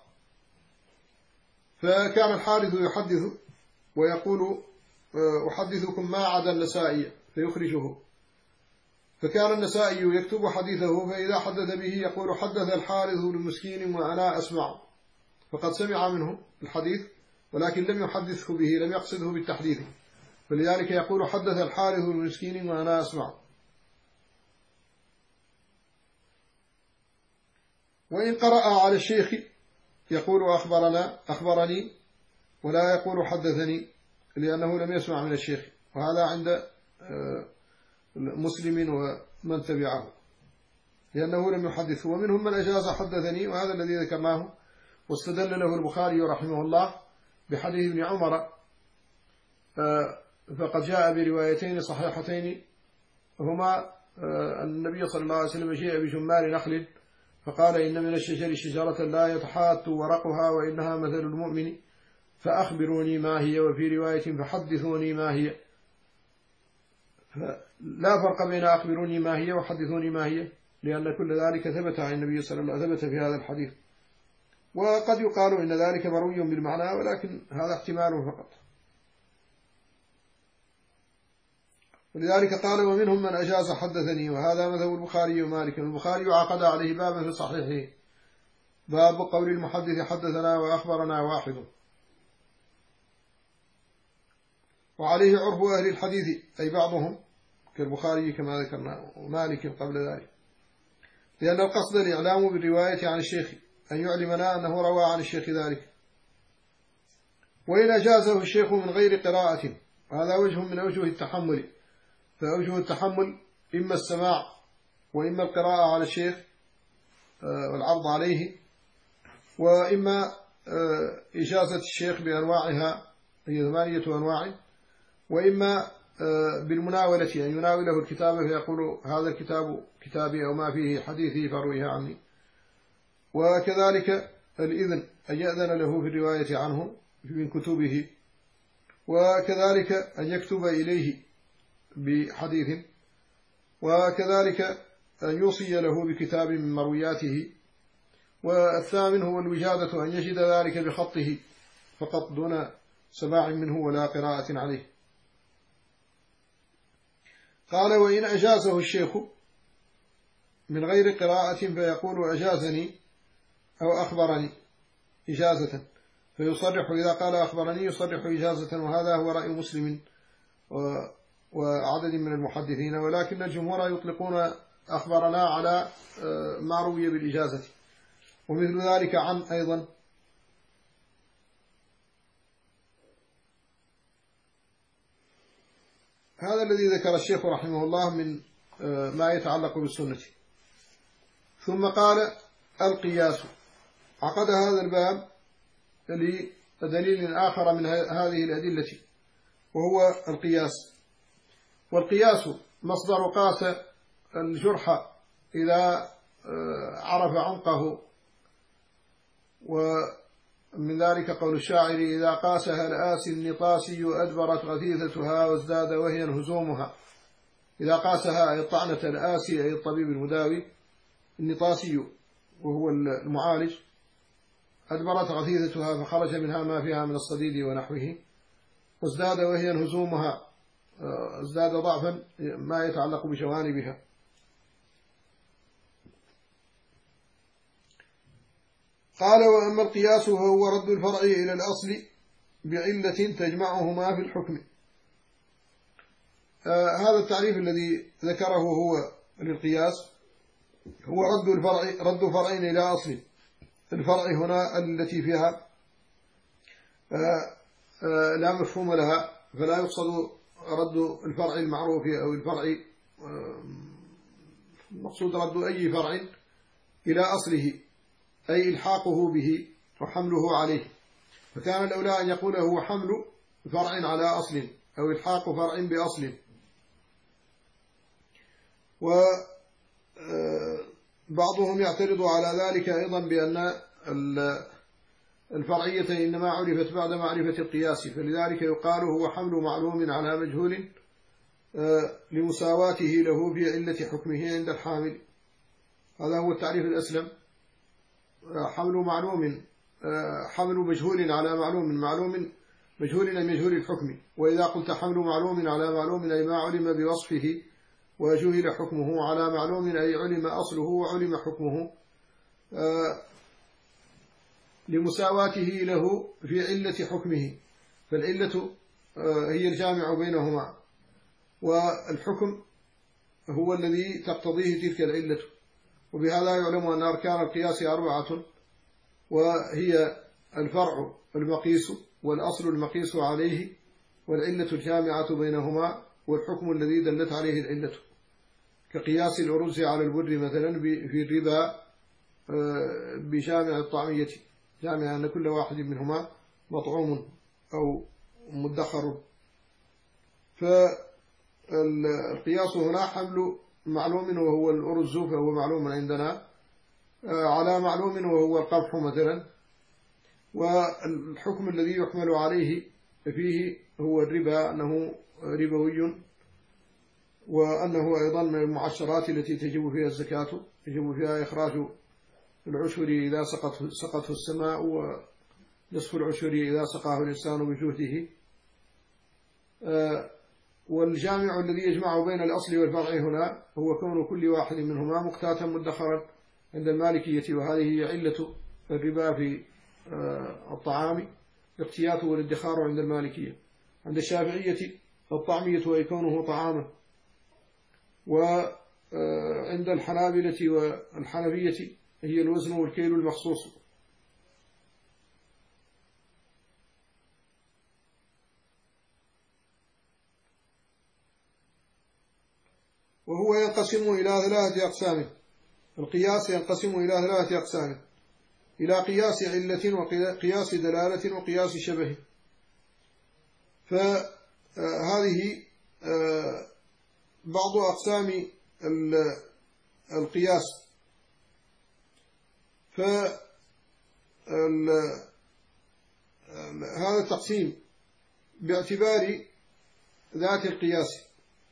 فكان الحارث يحدث ويقول أحدثكم ما عدا النسائي فيخرجه، فكان النسائي يكتب حديثه، فإذا حدث به يقول حدث الحارث بن مسكين وأنا أسمع، فقد سمع منه الحديث ولكن لم يحدثه به، لم يقصده بالتحديث، فلذلك يقول حدث الحارث بن مسكين وأنا أسمع. وإن قرأ على الشيخ يقول أخبرنا أخبرني ولا يقول حدثني، لأنه لم يسمع من الشيخ، وهذا عند مسلم ومن تبعه، لأنه لم يحدثه. ومنهم من أجاز حدثني، وهذا الذي ذكرناه، واستدل له البخاري رحمه الله بحديث ابن عمر، فقد جاء بروايتين صحيحتين هما أن النبي صلى الله عليه وسلم جاء بجمال نخل فقال إن من الشجر شجرة لا يتحات ورقها وإنها مثل المؤمن فأخبروني ما هي، وفي رواية فحدثوني ما هي. لا فرق بين أخبروني ما هي وحدثوني ما هي، لأن كل ذلك ثبت عن النبي صلى الله عليه وسلم، ثبت في هذا الحديث. وقد يقال إن ذلك مروي بالمعنى، ولكن هذا احتمال فقط. ولذلك قال ومنهم من أجاز حدثني، وهذا مذهب البخاري ومالك. البخاري عقد عليه بابا في صحيحه، باب قول المحدث حدثنا وأخبرنا واحد، وعليه عرف أهل الحديث أي بعضهم كالبخاري كما ذكرنا ومالك قبل ذلك، لأن القصد الإعلام بالرواية عن الشيخ، أن يعلمنا أنه روى عن الشيخ ذلك. وإن أجازه الشيخ من غير قراءة، وهذا وجه من أوجه التحمل، فأوجه التحمل إما السماع وإما القراءة على الشيخ والعرض عليه، وإما إجازة الشيخ بأنواعها هي ثمانية أنواع، وإما بالمناولة أن يناوله الكتاب فيقول هذا الكتاب كتابي أو ما فيه حديثي فرويه عني. وكذلك الإذن أن يأذن له في الرواية عنه من كتبه، وكذلك أن يكتب إليه بحديث، وكذلك أن يوصي له بكتاب من مروياته. والثامن هو الوجادة، أن يجد ذلك بخطه فقط دون سماع منه ولا قراءة عليه. قال وإن أجازه الشيخ من غير قراءة فيقول أجازني أو أخبرني إجازة، فيصرح إذا قال أخبرني يصرح إجازة، وهذا هو رأي مسلم وعدد من المحدثين، ولكن الجمهور يطلقون أخبرنا على ما روي بالإجازة. ومثل ذلك عن أيضا هذا الذي ذكر الشيخ رحمه الله من ما يتعلق بالسنة. ثم قال القياس، عقد هذا الباب لدليل آخر من هذه الأدلة وهو القياس. والقياس مصدر قاس الجرح إذا عرف عمقه، ومن ذلك قول الشاعر إذا قاسها الآسي النطاسي أدبرت غثيثتها وازداد وهي هزومها. إذا قاسها أي الطعنة الآسي أي الطبيب المداوي، النطاسي وهو المعالج، أدبرت غثيثتها فخرج منها ما فيها من الصديد ونحوه، وازداد وهي هزومها، ازداد ضعفا ما يتعلق بجوانبها. قال وأما القياس فهو رد الفرع إلى الأصل بعلة تجمعهما في الحكم. آه هذا التعريف الذي ذكره هو للقياس هو رد الفرع رد فرعين إلى أصل. الفرع هنا التي فيها آه آه لا مفهوم لها، فلا يقصد رد الفرع المعروف أو الفرع آه مقصود رد أي فرع إلى أصله، أي إلحاقه به وحمله عليه. فكان الأولى أن يقول هو حمل فرع على أصل أو إلحاق فرع بأصل. وبعضهم يعترض على ذلك أيضا بأن الفرعية إنما عرفت بعد معرفة القياس، فلذلك يقال هو حمل معلوم على مجهول لمساواته له في علة حكمه عند الحامل. هذا هو التعريف الأسلم، حمل معلوم حمل مجهول على معلوم، معلوم مجهول أي مجهول الحكم. وإذا قلت حمل معلوم على معلوم أي ما علم بوصفه وجهل حكمه، على معلوم أي علم أصله وعلم حكمه لمساواته له في علة حكمه. فالعلة هي الجامع بينهما، والحكم هو الذي تقتضيه تلك العلة. وبهذا يعلم أن أركان القياس أربعة، وهي الفرع المقيس والأصل المقيس عليه والعلة الجامعة بينهما والحكم الذي دلت عليه العلة، كقياس الأرز على البر مثلا في الربا بجامع الطعمية، جامع أن كل واحد منهما مطعوم أو مدخر. فالقياس هنا حمل معلوم وهو الأرز فهو معلوم عندنا على معلوم وهو القمح مثلا، والحكم الذي يحمل عليه فيه هو الربا أنه ربوي، وأنه أيضا من المعشرات التي تجب فيها الزكاة، يجب فيها إخراج العشر إذا سقطه, سقطه السماء، ونصف العشر إذا سقاه الإنسان بجهده. والجامع الذي يجمع بين الأصل والفرع هنا هو كون كل واحد منهما مقتاتا مدخرا عند المالكية، وهذه هي علة الربا في الطعام، اقتياته والادخار عند المالكية. عند الشافعية الطعمية ويكونه طعاما، وعند الحنابلة والحنفية هي الوزن والكيل المخصوص. وهو ينقسم إلى ثلاثة أقسام. القياس ينقسم إلى ثلاثة أقسام: إلى قياس علة وقياس دلالة وقياس شبه. فهذه بعض أقسام القياس. فهذا التقسيم باعتبار ذات القياس،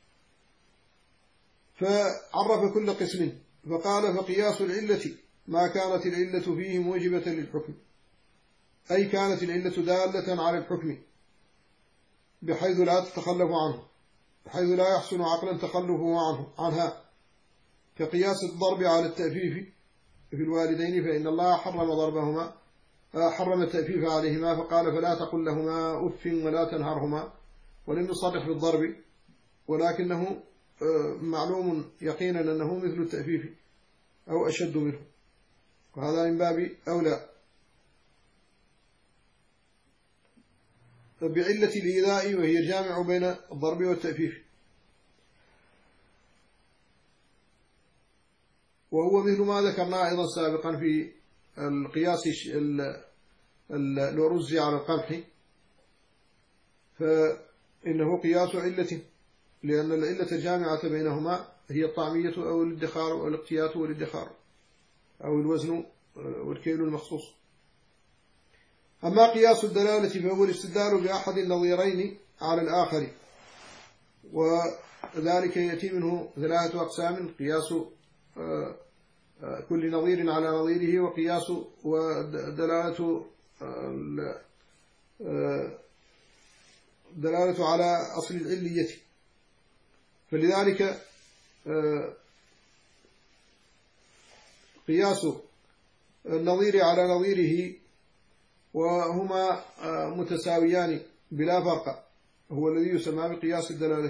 فعرف كل قسم فقال: فقياس العلة ما كانت العلة فيه موجبة للحكم، أي كانت العلة دالة على الحكم بحيث لا تتخلف عنه، بحيث لا يحسن عقلا تخلفه عنه عنها، كقياس الضرب على التأفيف في الوالدين، فإن الله حرم ضربهما، حرم التأفيف عليهما، فقال فلا تقل لهما أف ولا تنهرهما، ولم يصرح بالضرب، ولكنه معلوم يقينا أنه مثل التأفيف أو أشد منه، وهذا من باب أولى بعلة الإيذاء، وهي الجامع بين الضرب والتأفيف، وهو مثل ما ذكرنا أيضا سابقا في القياس الرز على القمح، فإنه قياس علة، لأن العلة الجامعة بينهما هي الطعمية أو الادخار أو الاقتيات والادخار أو الوزن والكيل المخصوص. أما قياس الدلالة فهو الاستدلال بأحد النظيرين على الآخر، وذلك يأتي منه ثلاثة أقسام: قياس كل نظير على نظيره، وقياس ودلالة دلالة على أصل العلية. فلذلك قياس النظير على نظيره وهما متساويان بلا فرق هو الذي يسمى بقياس الدلالة،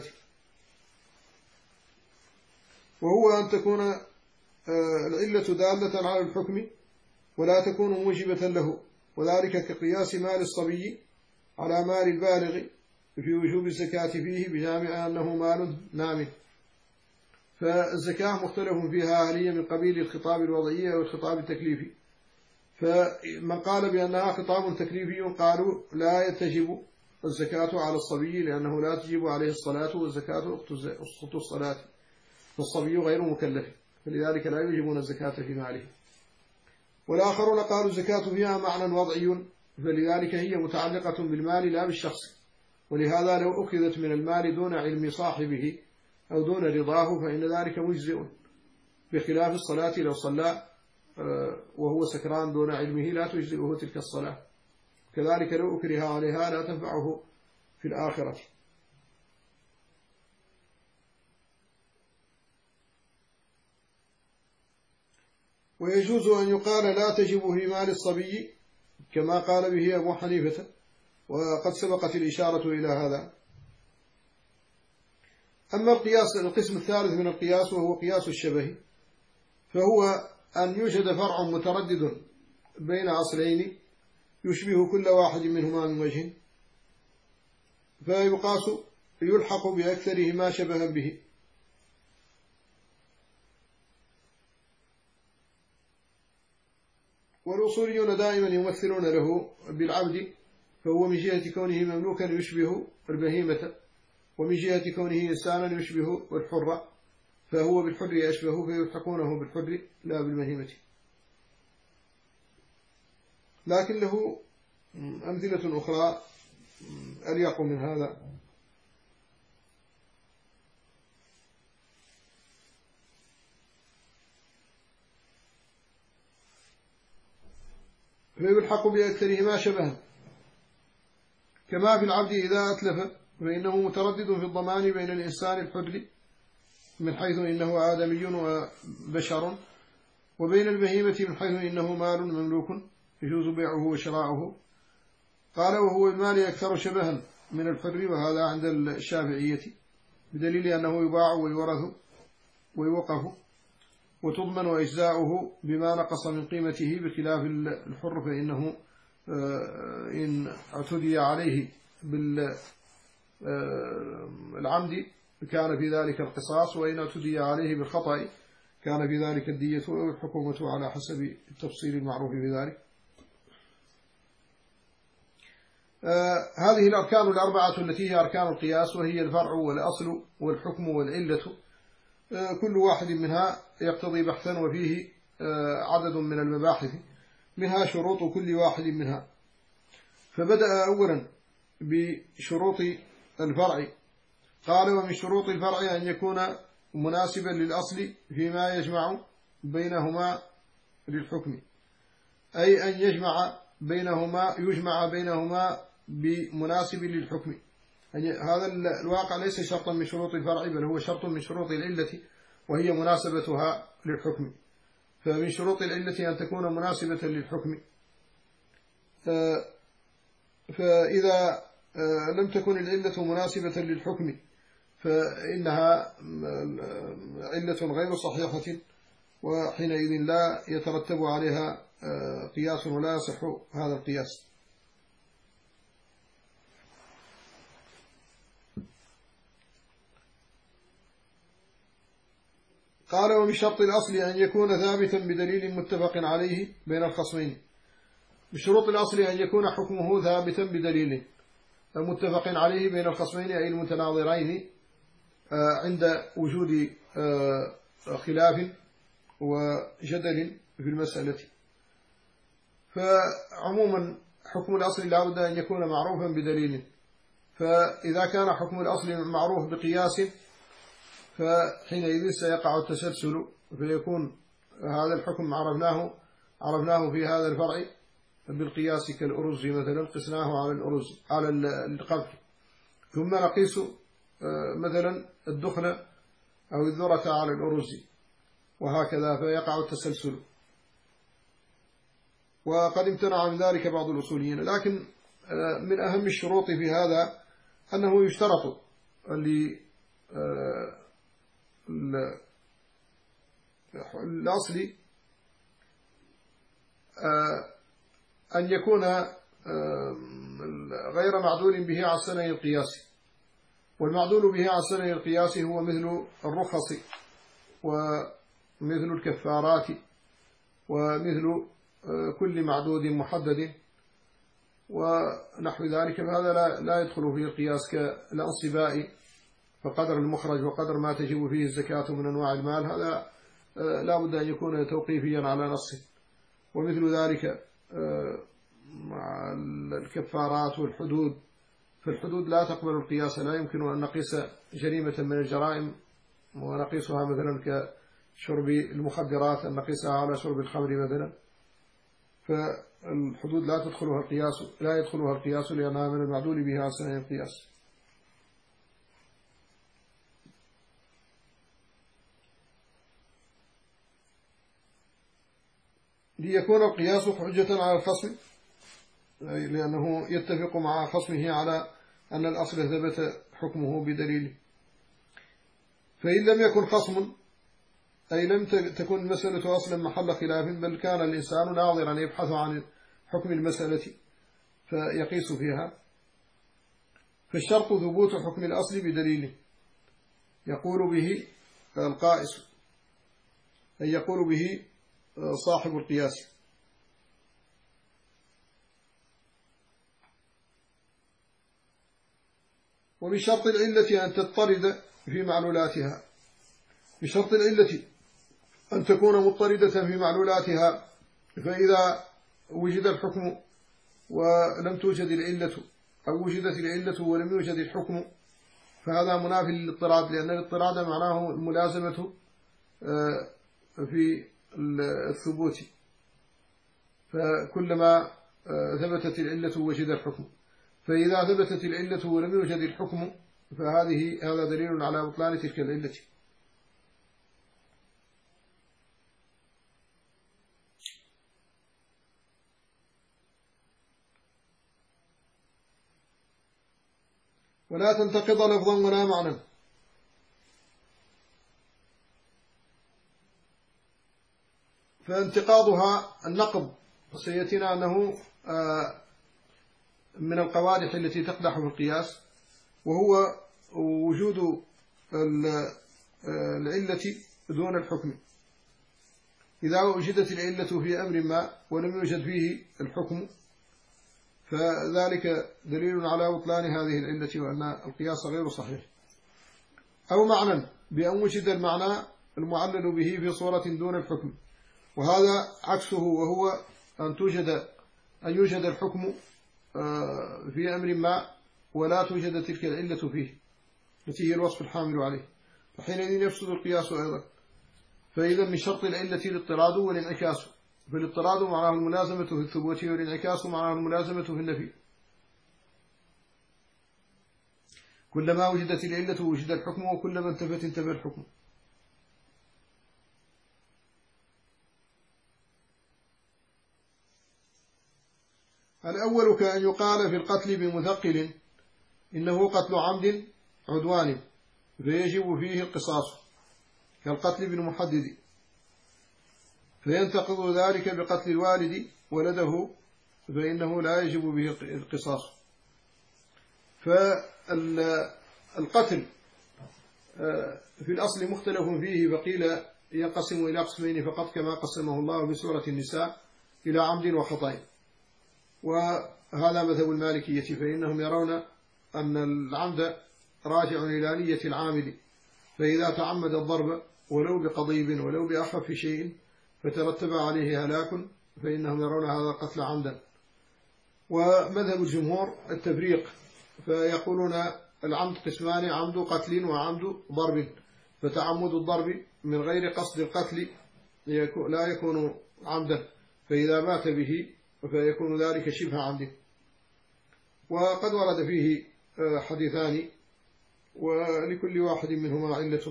وهو أن تكون العلة دالة على الحكم ولا تكون موجبة له، وذلك كقياس مال الصبي على مال البالغ في وجوب الزكاة فيه بجامع أنه مال نام. فالزكاة مختلف فيها هل هي من قبيل الخطاب الوضعي أو الخطاب التكليفي، فمن قال بأنها خطاب تكليفي قالوا لا تجب الزكاة على الصبي لأنه لا تجب عليه الصلاة، والزكاة أخت الصلاة، فالصبي غير مكلف، فلذلك لا يجبون الزكاة في ماله. والآخرون قالوا الزكاة فيها معنى وضعي، فلذلك هي متعلقة بالمال لا بالشخص، ولهذا لو أخذت من المال دون علم صاحبه أو دون رضاه فإن ذلك مجزئ، بخلاف الصلاة لو صلى وهو سكران دون علمه لا تجزئه تلك الصلاة، كذلك لو أكره عليها لا تنفعه في الآخرة. ويجوز أن يقال لا تجب في مال الصبي كما قال به أبو حنيفة، وقد سبقت الإشارة إلى هذا. أما القياس القسم الثالث من القياس وهو قياس الشبه، فهو أن يوجد فرع متردد بين أصلين يشبه كل واحد منهما من وجه، فيقاس يلحق بأكثرهما شبها به. والأصوليون دائما يمثلون له بالعبد، فهو من جهة كونه مملوكا يشبه البهيمة، ومن جهة كونه إنسانا يشبه الحر، فهو بالحر يشبه، فيلحقونه بالحر لا بالبهيمة. لكن له أمثلة أخرى أليق من هذا. فيلحق بأكثرهما شبها، كما في العبد إذا أتلف فإنه متردد في الضمان بين الإنسان الحر من حيث إنه آدمي وبشر، وبين البهيمة من حيث إنه مال مملوك يجوز بيعه وشراؤه. قال وهو المال أكثر شبها من الحر، وهذا عند الشافعية بدليل أنه يباع ويورث ويوقف وتضمن أجزاؤه بما نقص من قيمته، بخلاف الحر فإنه إن اعتدي عليه بالعمد كان في ذلك القصاص، وإن اعتدي عليه بالخطأ كان في ذلك الدية والحكومة على حسب التفصيل المعروف بذلك. آه هذه الأركان الأربعة التي هي أركان القياس، وهي الفرع والأصل والحكم والعلة، آه كل واحد منها يقتضي بحثا وفيه آه عدد من المباحث، منها شروط كل واحد منها. فبدأ أولا بشروط الفرع، قال ومن شروط الفرع أن يكون مناسبا للأصل فيما يجمع بينهما للحكم، أي أن يجمع بينهما يجمع بينهما بمناسب للحكم. يعني هذا الواقع ليس شرطا من شروط الفرع، بل هو شرط من شروط العلة وهي مناسبتها للحكم. فمن شروط العلة أن تكون مناسبة للحكم. فإذا لم تكن العلة مناسبة للحكم فإنها علة غير صحيحة، وحينئذ لا يترتب عليها قياس ولا يصح هذا القياس. قال: ومن شرط الأصل أن يكون ثابتا بدليل متفق عليه بين الخصمين. بشروط الأصل أن يكون حكمه ثابتا بدليل متفق عليه بين الخصمين أي المتناظرين عند وجود خلاف وجدل في المسألة. فعموما حكم الأصل لا بد أن يكون معروفا بدليل، فإذا كان حكم الأصل معروف بقياس فحينئذ سيقع التسلسل، فيكون هذا الحكم عرفناه عرفناه في هذا الفرع بالقياس كالأرز مثلا، قسناه على الأرز على القمح، ثم نقيس مثلا الدخن أو الذرة على الأرز، وهكذا فيقع التسلسل. وقد امتنع من ذلك بعض الأصوليين، لكن من أهم الشروط في هذا أنه يشترط للأصل أن يكون غير معدول به على السنة القياسي، والمعدول به على السنة القياسي هو مثل الرخص ومثل الكفارات ومثل كل معدود محدد ونحو ذلك، فهذا لا يدخل فيه القياس كالأنصباء، فقدر المخرج وقدر ما تجب فيه الزكاة من أنواع المال هذا لا بد أن يكون توقيفيا على نصه. ومثل ذلك مع الكفارات والحدود، فالحدود لا تقبل القياس، لا يمكن أن نقيس جريمة من الجرائم ونقيسها مثلا كشرب المخدرات أن نقيسها على شرب الخمر مثلا، فالحدود لا تدخلها القياس لا يدخلها القياس لأنها من المعدول بها على سنة القياس. ليكون القياس حجة على الخصم، لأنه يتفق مع خصمه على أن الأصل ثبت حكمه بدليل. فإن لم يكن خصم أي لم تكن المسألة أصلا محل خلاف، بل كان الإنسان ناظرا يبحث عن حكم المسألة فيقيس فيها، فالشرط ثبوت حكم الأصل بدليل يقول به القائس، أي يقول به صاحب القياس. وبشرط العلة أن تضطرد في معلولاتها، بشرط العلة أن تكون مضطردة في معلولاتها، فإذا وجد الحكم ولم توجد العلة أو وجدت العلة ولم يوجد الحكم فهذا منافي للاضطراد، لأن الاضطراد معناه الملازمة في الثبوت، فكلما ثبتت العلة وجد الحكم، فإذا ثبتت العلة ولم يوجد الحكم فهذه هذا دليل على بطلان تلك العلة. ولا تنتقض لفظا ولا معنى، فانتقاضها النقض، وسيأتينا أنه من القوادح التي تقدح في القياس، وهو وجود العلة دون الحكم. إذا وجدت العلة في أمر ما ولم يوجد فيه الحكم فذلك دليل على بطلان هذه العلة وأن القياس غير صحيح. أو معنى بأن وجد المعنى المعلل به في صورة دون الحكم، وهذا عكسه، وهو أن توجد أن يوجد الحكم في أمر ما ولا توجد تلك العلة فيه التي هي الوصف الحامل عليه، فحينئذ يفسد القياس أيضا. فإذا من شرط العلة الاضطراد والانعكاس، فالاضطراد معناه الملازمة في الثبوت والانعكاس معناه الملازمة في النفي. كلما وجدت العلة وجد الحكم وكلما انتفت انتفى الحكم. الأول كأن يقال في القتل بمثقل إنه قتل عمد عدوان فيجب فيه القصاص كالقتل بالمحدد، فينتقض ذلك بقتل الوالد ولده فإنه لا يجب به القصاص. فالقتل في الأصل مختلف فيه، فقيل ينقسم إلى قسمين فقط كما قسمه الله بسورة النساء إلى عمد وخطأ، وهذا مذهب المالكية، فإنهم يرون أن العمد راجع إلى نية العامل، فإذا تعمد الضرب ولو بقضيب ولو بأخف شيء فترتب عليه هلاك فإنهم يرون هذا القتل عمدا. ومذهب الجمهور التفريق، فيقولون العمد قسمان: عمد قتل وعمد ضرب، فتعمد الضرب من غير قصد القتل لا يكون عمدا، فإذا مات به فيكون ذلك شبه عمد. وقد ورد فيه حديثان ولكل واحد منهما علته.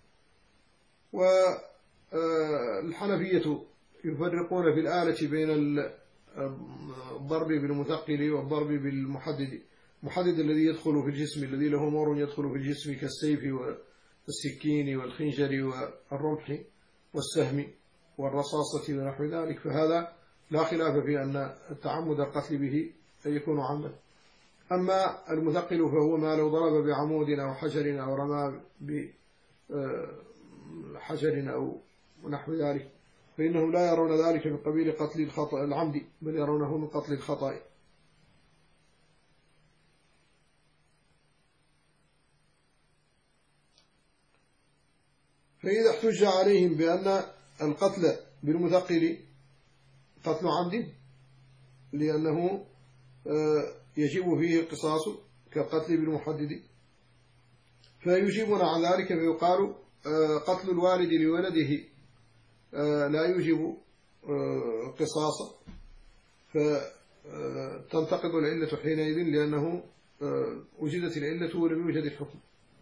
والحنفية يفرقون في الآلة بين الضرب بالمثقل والضرب بالمحدد. المحدد الذي يدخل في الجسم، الذي له نور يدخل في الجسم كالسيف والسكين والخنجر والرمح والسهم والرصاصة ونحو ذلك، فهذا لا خلاف في أن التعمد القتل به يكون عمدا. أما المثقل فهو ما لو ضرب بعمود أو حجر أو رمى بحجر أو نحو ذلك، فإنهم لا يرون ذلك من قبيل قتل الخطأ العمد، بل يرونه من قتل الخطأ. فإذا احتج عليهم بأن القتل بالمثقل قتل عمد لأنه يجب فيه القصاص كالقتل بالمحدد، فيجيبون عن ذلك فيقال قتل الوالد لولده لا يجب قصاصا، فتنتقض العلة حينئذ لأنه وجدت العلة ولم يوجد الحكم.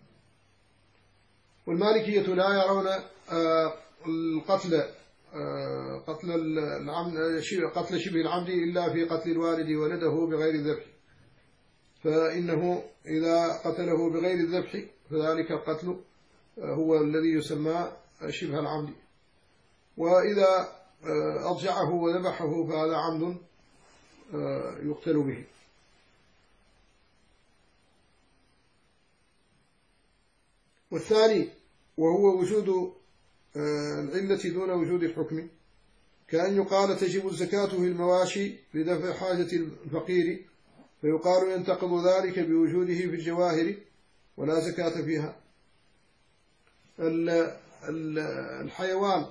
والمالكية لا يرون القتل قتل العمد قتل شبه العمد إلا في قتل الوالد ولده بغير الذبح، فإنه إذا قتله بغير الذبح فذلك القتل هو الذي يسمى شبه العمد، وإذا أضجعه وذبحه فهذا عمد يقتل به. والثاني وهو وجود العلة دون وجود الحكم، كأن يقال تجب الزكاة في المواشي لدفع حاجة الفقير، فيقال ينتقض ذلك بوجوده في الجواهر ولا زكاة فيها. الحيوان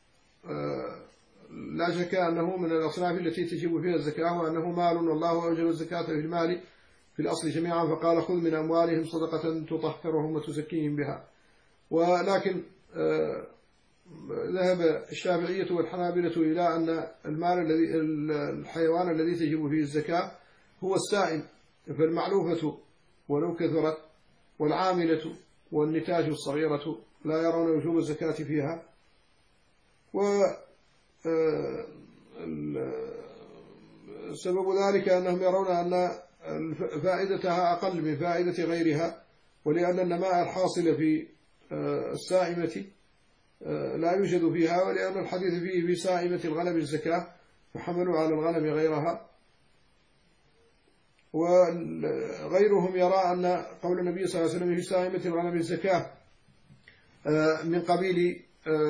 لا شك أنه من الأصناف التي تجب فيها الزكاة، وأنه مال والله أوجب الزكاة في المال في الأصل جميعا، فقال خذ من أموالهم صدقة تطهرهم وتزكيهم بها. ولكن ذهب الشافعية والحنابلة إلى أن المال الذي الحيوان الذي تجب فيه الزكاة هو السائم، فالمعلوفة ولو كثرت والعاملة والنتاج الصغيرة لا يرون وجوب الزكاة فيها. وسبب ذلك أنهم يرون أن فائدتها أقل من فائدة غيرها، ولأن النماء الحاصل في السائمة لا يوجد فيها، ولأن الحديث فيه في سائمة الغنم الزكاة فحملوا على الغنم غيرها. وغيرهم يرى أن قول النبي صلى الله عليه وسلم في سائمة الغنم الزكاة من قبيل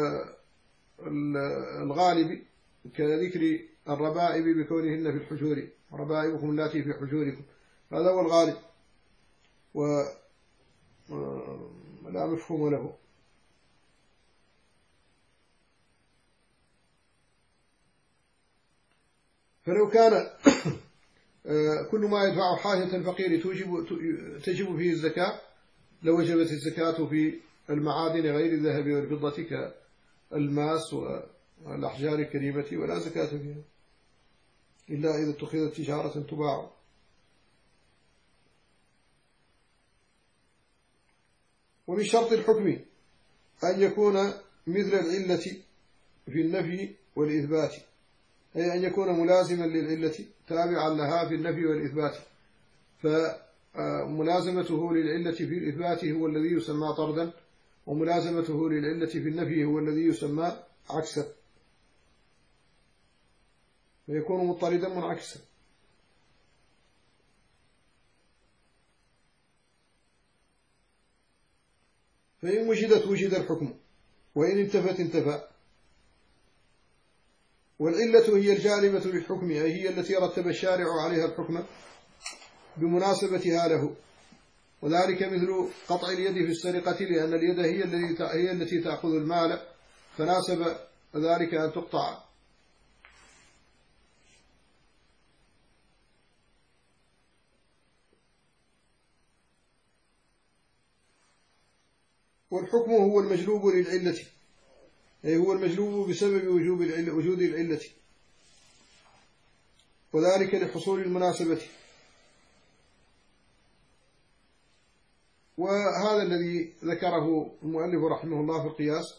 الغالب كذكر الربائب بكونهن في الحجور، ربائبكم التي في حجوركم، هذا هو الغالب ولا مفهوم له. فلو كان كل ما يدفع حاجة الفقير توجب تجب فيه الزكاة لوجبت الزكاة في المعادن غير الذهب والفضة كالماس الأحجار الكريمة ولا زكاة فيها إلا إذا اتخذت تجارة تباع. ومن شرط الحكم أن يكون مثل العلة في النفي والإثبات، أي أن يكون ملازما للعلة تابعا لها في النفي والإثبات. فملازمته للعلة في الإثبات هو الذي يسمى طردا، وملازمته للعلة في النفي هو الذي يسمى عكسا، فيكون مضطردا منعكسا. فإن وجدت وجد الحكم، وإن انتفت انتفى. والعلة هي الجالبة للحكم، أي هي التي رتب الشارع عليها الحكم بمناسبتها له، وذلك مثل قطع اليد في السرقة، لأن اليد هي التي هي التي تأخذ المال، فناسب ذلك أن تقطع. والحكم هو المجلوب للعلة، أي هو المجلوب بسبب وجوب العلة وجود العلة، وذلك لحصول المناسبة. وهذا الذي ذكره المؤلف رحمه الله في القياس.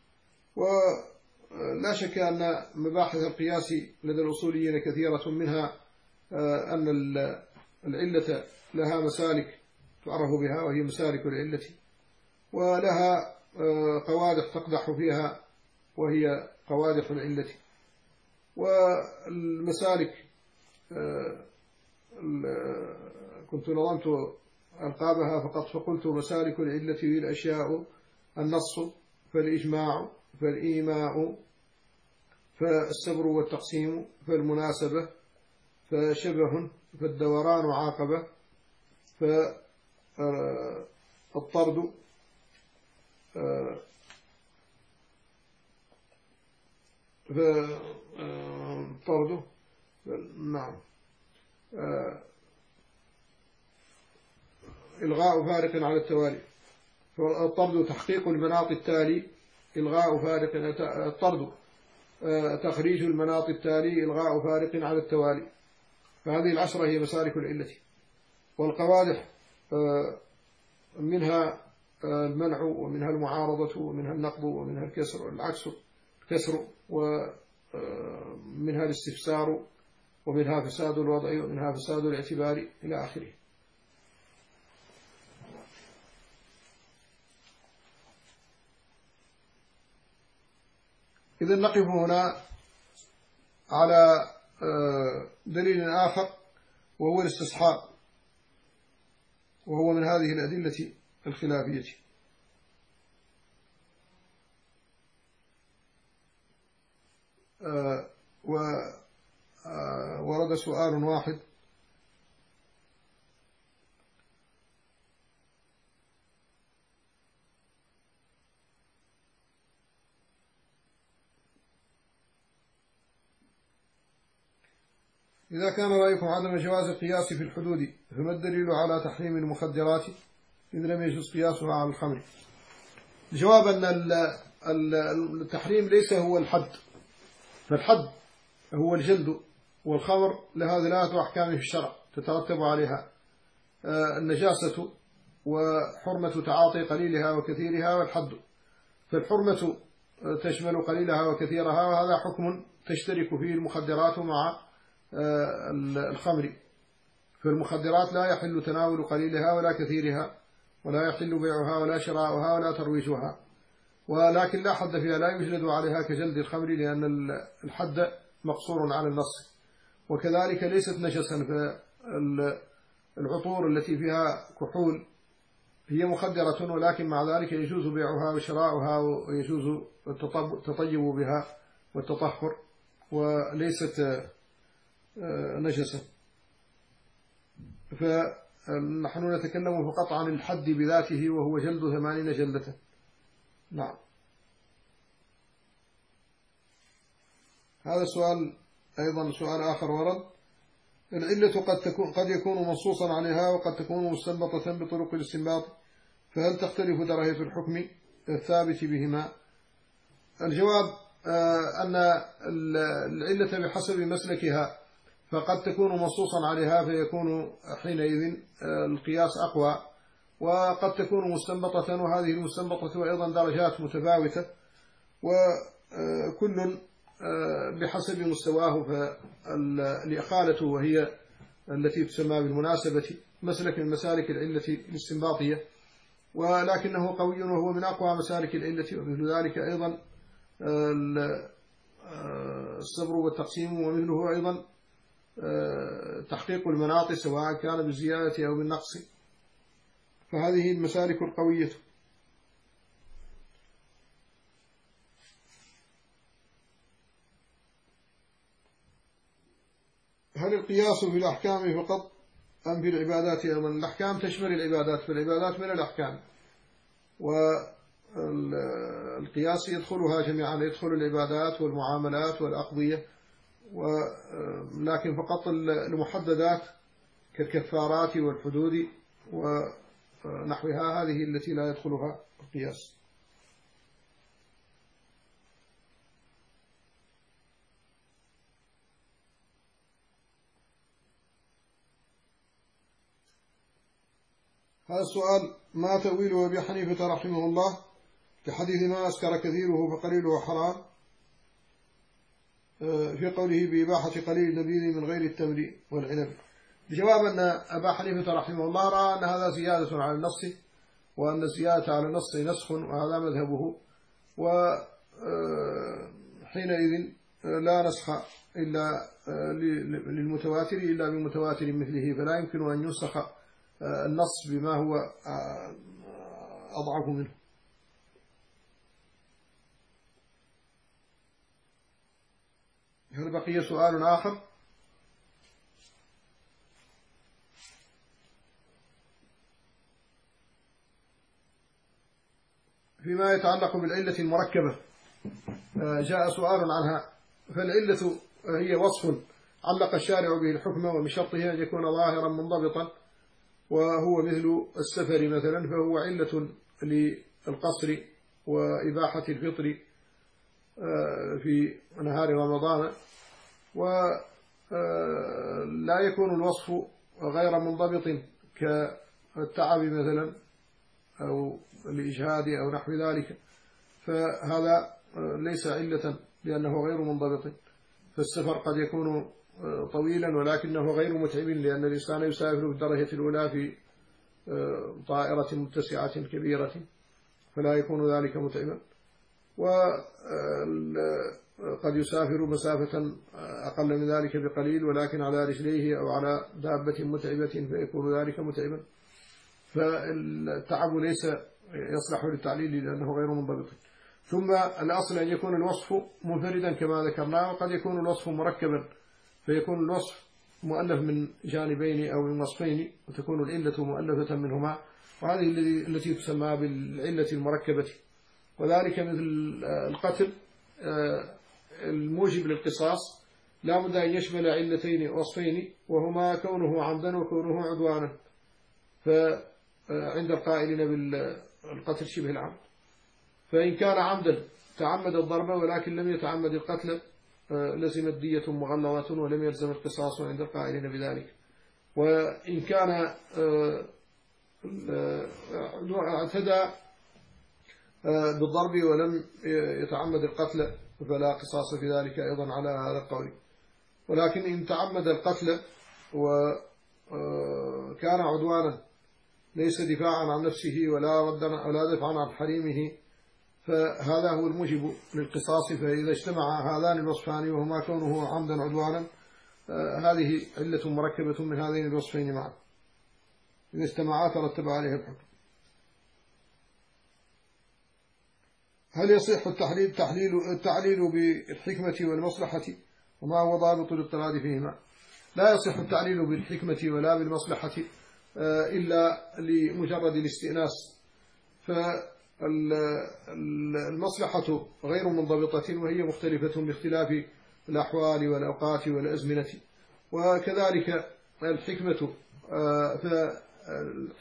ولا شك أن مباحث القياس لدى الأصوليين كثيرة، منها أن العلة لها مسالك تعرف بها، وهي مسالك العلة، ولها قوادح تقدح فيها، وهي قوادح العلة. والمسالك كنت نظمت ألقابها فقط فقلت: مسالك العلة هي الأشياء النص، فالإجماع، فالإيماء، فالسبر والتقسيم، فالمناسبة، فشبه، فالدوران وعاقبة، فالطرد، فالطرد نعم إلغاء فارق على التوالي. فالطرد تحقيق المناط التالي، إلغاء فارق. الطرد تخريج المناط التالي، إلغاء فارق على التوالي. فهذه العشرة هي مسالك العلة. والقوادح منها المنع، ومنها المعارضة، ومنها النقض، ومنها الكسر العكس الكسر، ومنها الاستفسار، ومنها فساد الوضع، ومنها فساد الاعتبار، إلى آخره. إذا نقف هنا على دليل آخر، وهو الاستصحاب، وهو من هذه الأدلة الخلافية. وورد سؤال واحد: إذا كان رأيكم عدم جواز القياس في الحدود، فما الدليل على تحريم المخدرات إذ لم يجوز قياسها على الخمر؟ الجواب أن التحريم ليس هو الحد، فالحد هو الجلد، والخمر لها ثلاثة أحكام في الشرع تترتب عليها: النجاسة، وحرمة تعاطي قليلها وكثيرها، والحد. فالحرمة تشمل قليلها وكثيرها، وهذا حكم تشترك فيه المخدرات مع الخمر. فالمخدرات لا يحل تناول قليلها ولا كثيرها، ولا يحل بيعها ولا شراؤها ولا ترويجها، ولكن لا حد فيها، لا يجلد عليها كجلد الخمر، لأن الحد مقصور على النص. وكذلك ليست نجسا، فالعطور التي فيها كحول هي مخدرة، ولكن مع ذلك يجوز بيعها وشراؤها، ويجوز التطيب بها والتطهر، وليست نجسا. فنحن نتكلم فقط عن الحد بذاته، وهو جلد ثمانين جلدة. نعم. هذا سؤال أيضا سؤال آخر ورد: العلة قد تكون قد يكون منصوصا عليها، وقد تكون مستنبطة بطرق الاستنباط، فهل تختلف درجة الحكم الثابت بهما؟ الجواب أن العلة بحسب مسلكها، فقد تكون منصوصا عليها فيكون حينئذ القياس أقوى، وقد تكون مستنبطة، وهذه المستنبطة أيضا درجات متفاوتة، وكل بحسب مستواه. فالإخالة وهي التي تسمى بالمناسبة مسلك من مسالك العلة الاستنباطية، ولكنه قوي وهو من أقوى مسالك العلة. ومثل ذلك أيضا الصبر والتقسيم، ومثله أيضا تحقيق المناط سواء كان بالزيادة أو بالنقص، فهذه المسالك القوية. هل القياس في الأحكام فقط أم في العبادات أيضا؟ الأحكام تشمل العبادات، فالعبادات من الأحكام، والقياس يدخلها جميعا، يدخل العبادات والمعاملات والأقضية، ولكن فقط المحددات كالكفارات والحدود ونحوها هذه التي لا يدخلها القياس. هذا السؤال: ما تأويل أبي حنيفة رحمه الله كحديث ما أسكر كثيره فقليله حرام في قوله بإباحة قليل النبيذ من غير التمر والعنب؟ الجواب أن أبا حنيفة رحمه الله رأى أن هذا زيادة على النص، وأن الزيادة على النص نسخ، وهذا مذهبه، وحينئذ لا نسخ إلا للمتواتر إلا بمتواتر مثله، فلا يمكن أن ينسخ النص بما هو أضعف منه. هل بقي سؤال آخر؟ فيما يتعلق بالعلة المركبة جاء سؤال عنها. فالعلة هي وصف علق الشارع به الحكم، ومن شرطه أن يكون ظاهرا منضبطا، وهو مثل السفر مثلا، فهو علة للقصر وإباحة الفطر في نهار رمضان. ولا يكون الوصف غير منضبط كالتعب مثلا أو الإجهاد أو نحو ذلك، فهذا ليس علة لأنه غير منضبط. فالسفر قد يكون طويلا ولكنه غير متعب، لأن الإنسان يسافر في الدرجة الأولى في طائرة متسعة كبيرة، فلا يكون ذلك متعبا. وقد يسافر مسافة أقل من ذلك بقليل ولكن على رجليه أو على دابة متعبة، فيكون ذلك متعبا. فالتعب ليس يصلح للتعليل لأنه غير منضبط. ثم الأصل أن يكون الوصف منفردا كما ذكرنا، وقد يكون الوصف مركبا، فيكون الوصف مؤلف من جانبين أو من وصفين، وتكون العلة مؤلفة منهما، وهذه التي تسمى بالعلة المركبة. وذلك مثل القتل الموجب للقصاص لا بد أن يشمل علتين وصفين، وهما كونه عمدا وكونه عدوانا. فعند القائلين بالقتل شبه العمد، فإن كان عمدا تعمد الضرب ولكن لم يتعمد القتل لزمت دية مغلظة ولم يلزم القصاص عند القائلين بذلك. وإن كان اعتدى بالضرب ولم يتعمد القتل فلا قصاص في ذلك أيضا على هذا القول. ولكن إن تعمد القتل وكان عدوانا ليس دفاعا عن نفسه ولا ردا ولا دفعا عن حريمه، فهذا هو الموجب للقصاص. فإذا اجتمع هذان الوصفان وهما كونه عمدا عدوانا، هذه علة مركبة من هذين الوصفين معا، إذا اجتمعا ترتب عليها الحكم. هل يصح التحليل تحليل التعليل بالحكمة والمصلحة، وما هو ضابط الاضطراد فيهما؟ لا يصح التعليل بالحكمة ولا بالمصلحة إلا لمجرد الاستئناس، فالمصلحة غير منضبطة وهي مختلفة باختلاف الأحوال والأوقات والأزمنة. وكذلك الحكمة،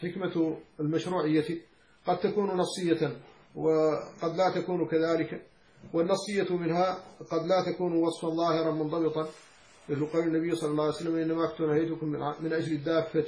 فالحكمة المشروعية قد تكون نصية وقد لا تكون كذلك، والنصية منها قد لا تكون وصفا ظاهرا منضبطا، مثل قول النبي صلى الله عليه وسلم إنما كنت نهيتكم من أجل الدافة.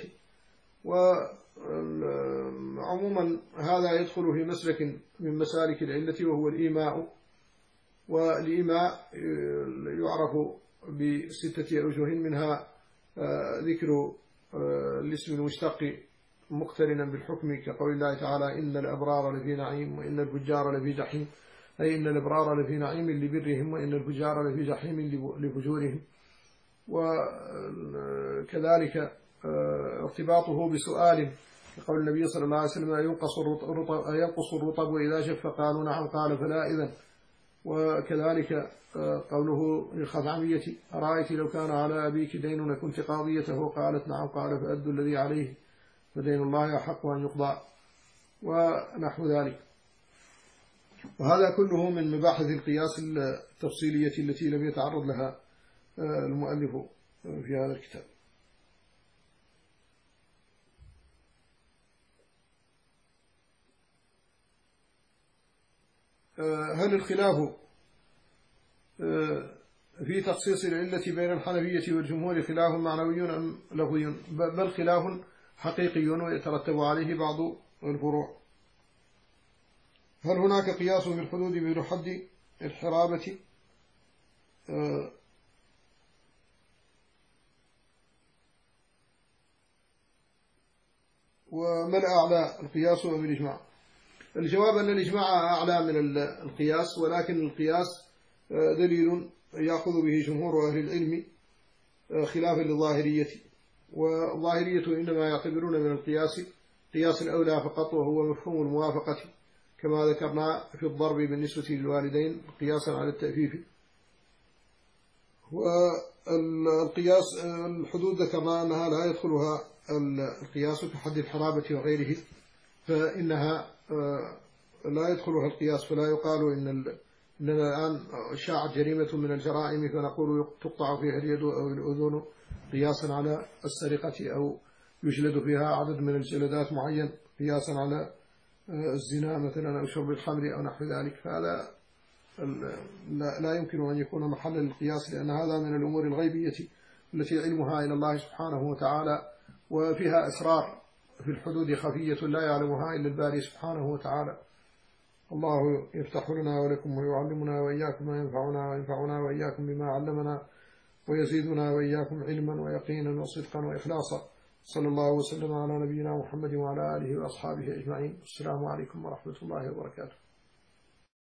وعموما هذا يدخل في مسلك من مسالك العلة وهو الإيماء، والإيماء يعرف بستة أوجه، منها ذكر الاسم المشتق مقترنا بالحكم، كقول الله تعالى إن الأبرار لفي نعيم وإن الفجار لفي جحيم، أي إن الأبرار لفي نعيم لبرهم وإن الفجار لفي جحيم لفجورهم. وكذلك ارتباطه بسؤال، كقول النبي صلى الله عليه وسلم ينقص الرطب إذا جف، قالوا نعم، قال فلا إذن. وكذلك قوله للخثعمية أرأيت لو كان على أبيك دين لكنت قاضيته، قالت نعم، قال فأدوا الذي عليه فدين الله أحق أن يقضى، ونحو ذلك. وهذا كله من مباحث القياس التفصيلية التي لم يتعرض لها المؤلف في هذا الكتاب. هل الخلاف في تخصيص العلة بين الحنفية والجمهور خلاف معنوي أم لغوي؟ بل خلاف حقيقي ويترتب عليه بعض الفروع. هل هناك قياس في الحدود بين حد الحرابة وما الأعلى، القياس أم الإجماع؟ الجواب أن الإجماع أعلى من القياس، ولكن القياس دليل يأخذ به جمهور أهل العلم خلافا للظاهرية، والظاهرية إنما يعتبرون من القياس قياس الأولى فقط، وهو مفهوم الموافقة، كما ذكرنا في الضرب بالنسبة للوالدين قياسا على التأفيف. والقياس الحدود ذكرنا أنها لا يدخلها القياس كحد الحرابة وغيره، فإنها لا يدخلها القياس، فلا يقال إن إننا الآن شاعت جريمة من الجرائم فنقول تقطع فيها اليد أو الأذن قياسا على السرقة، أو يجلد فيها عدد من الجلدات معين قياسا على الزنا مثلا أو شرب الخمر أو نحو ذلك. فهذا لا يمكن أن يكون محلا للقياس، لأن هذا من الأمور الغيبية التي علمها إلى الله سبحانه وتعالى، وفيها أسرار في الحدود خفية لا يعلمها إلا الباري سبحانه وتعالى. الله يفتح لنا ولكم ويعلمنا وإياكم ما ينفعنا وينفعنا وإياكم بما علمنا ويزيدنا وإياكم علما ويقينا وصدقا وإخلاصا. صلى الله وسلم على نبينا محمد وعلى آله وأصحابه أجمعين. السلام عليكم ورحمة الله وبركاته.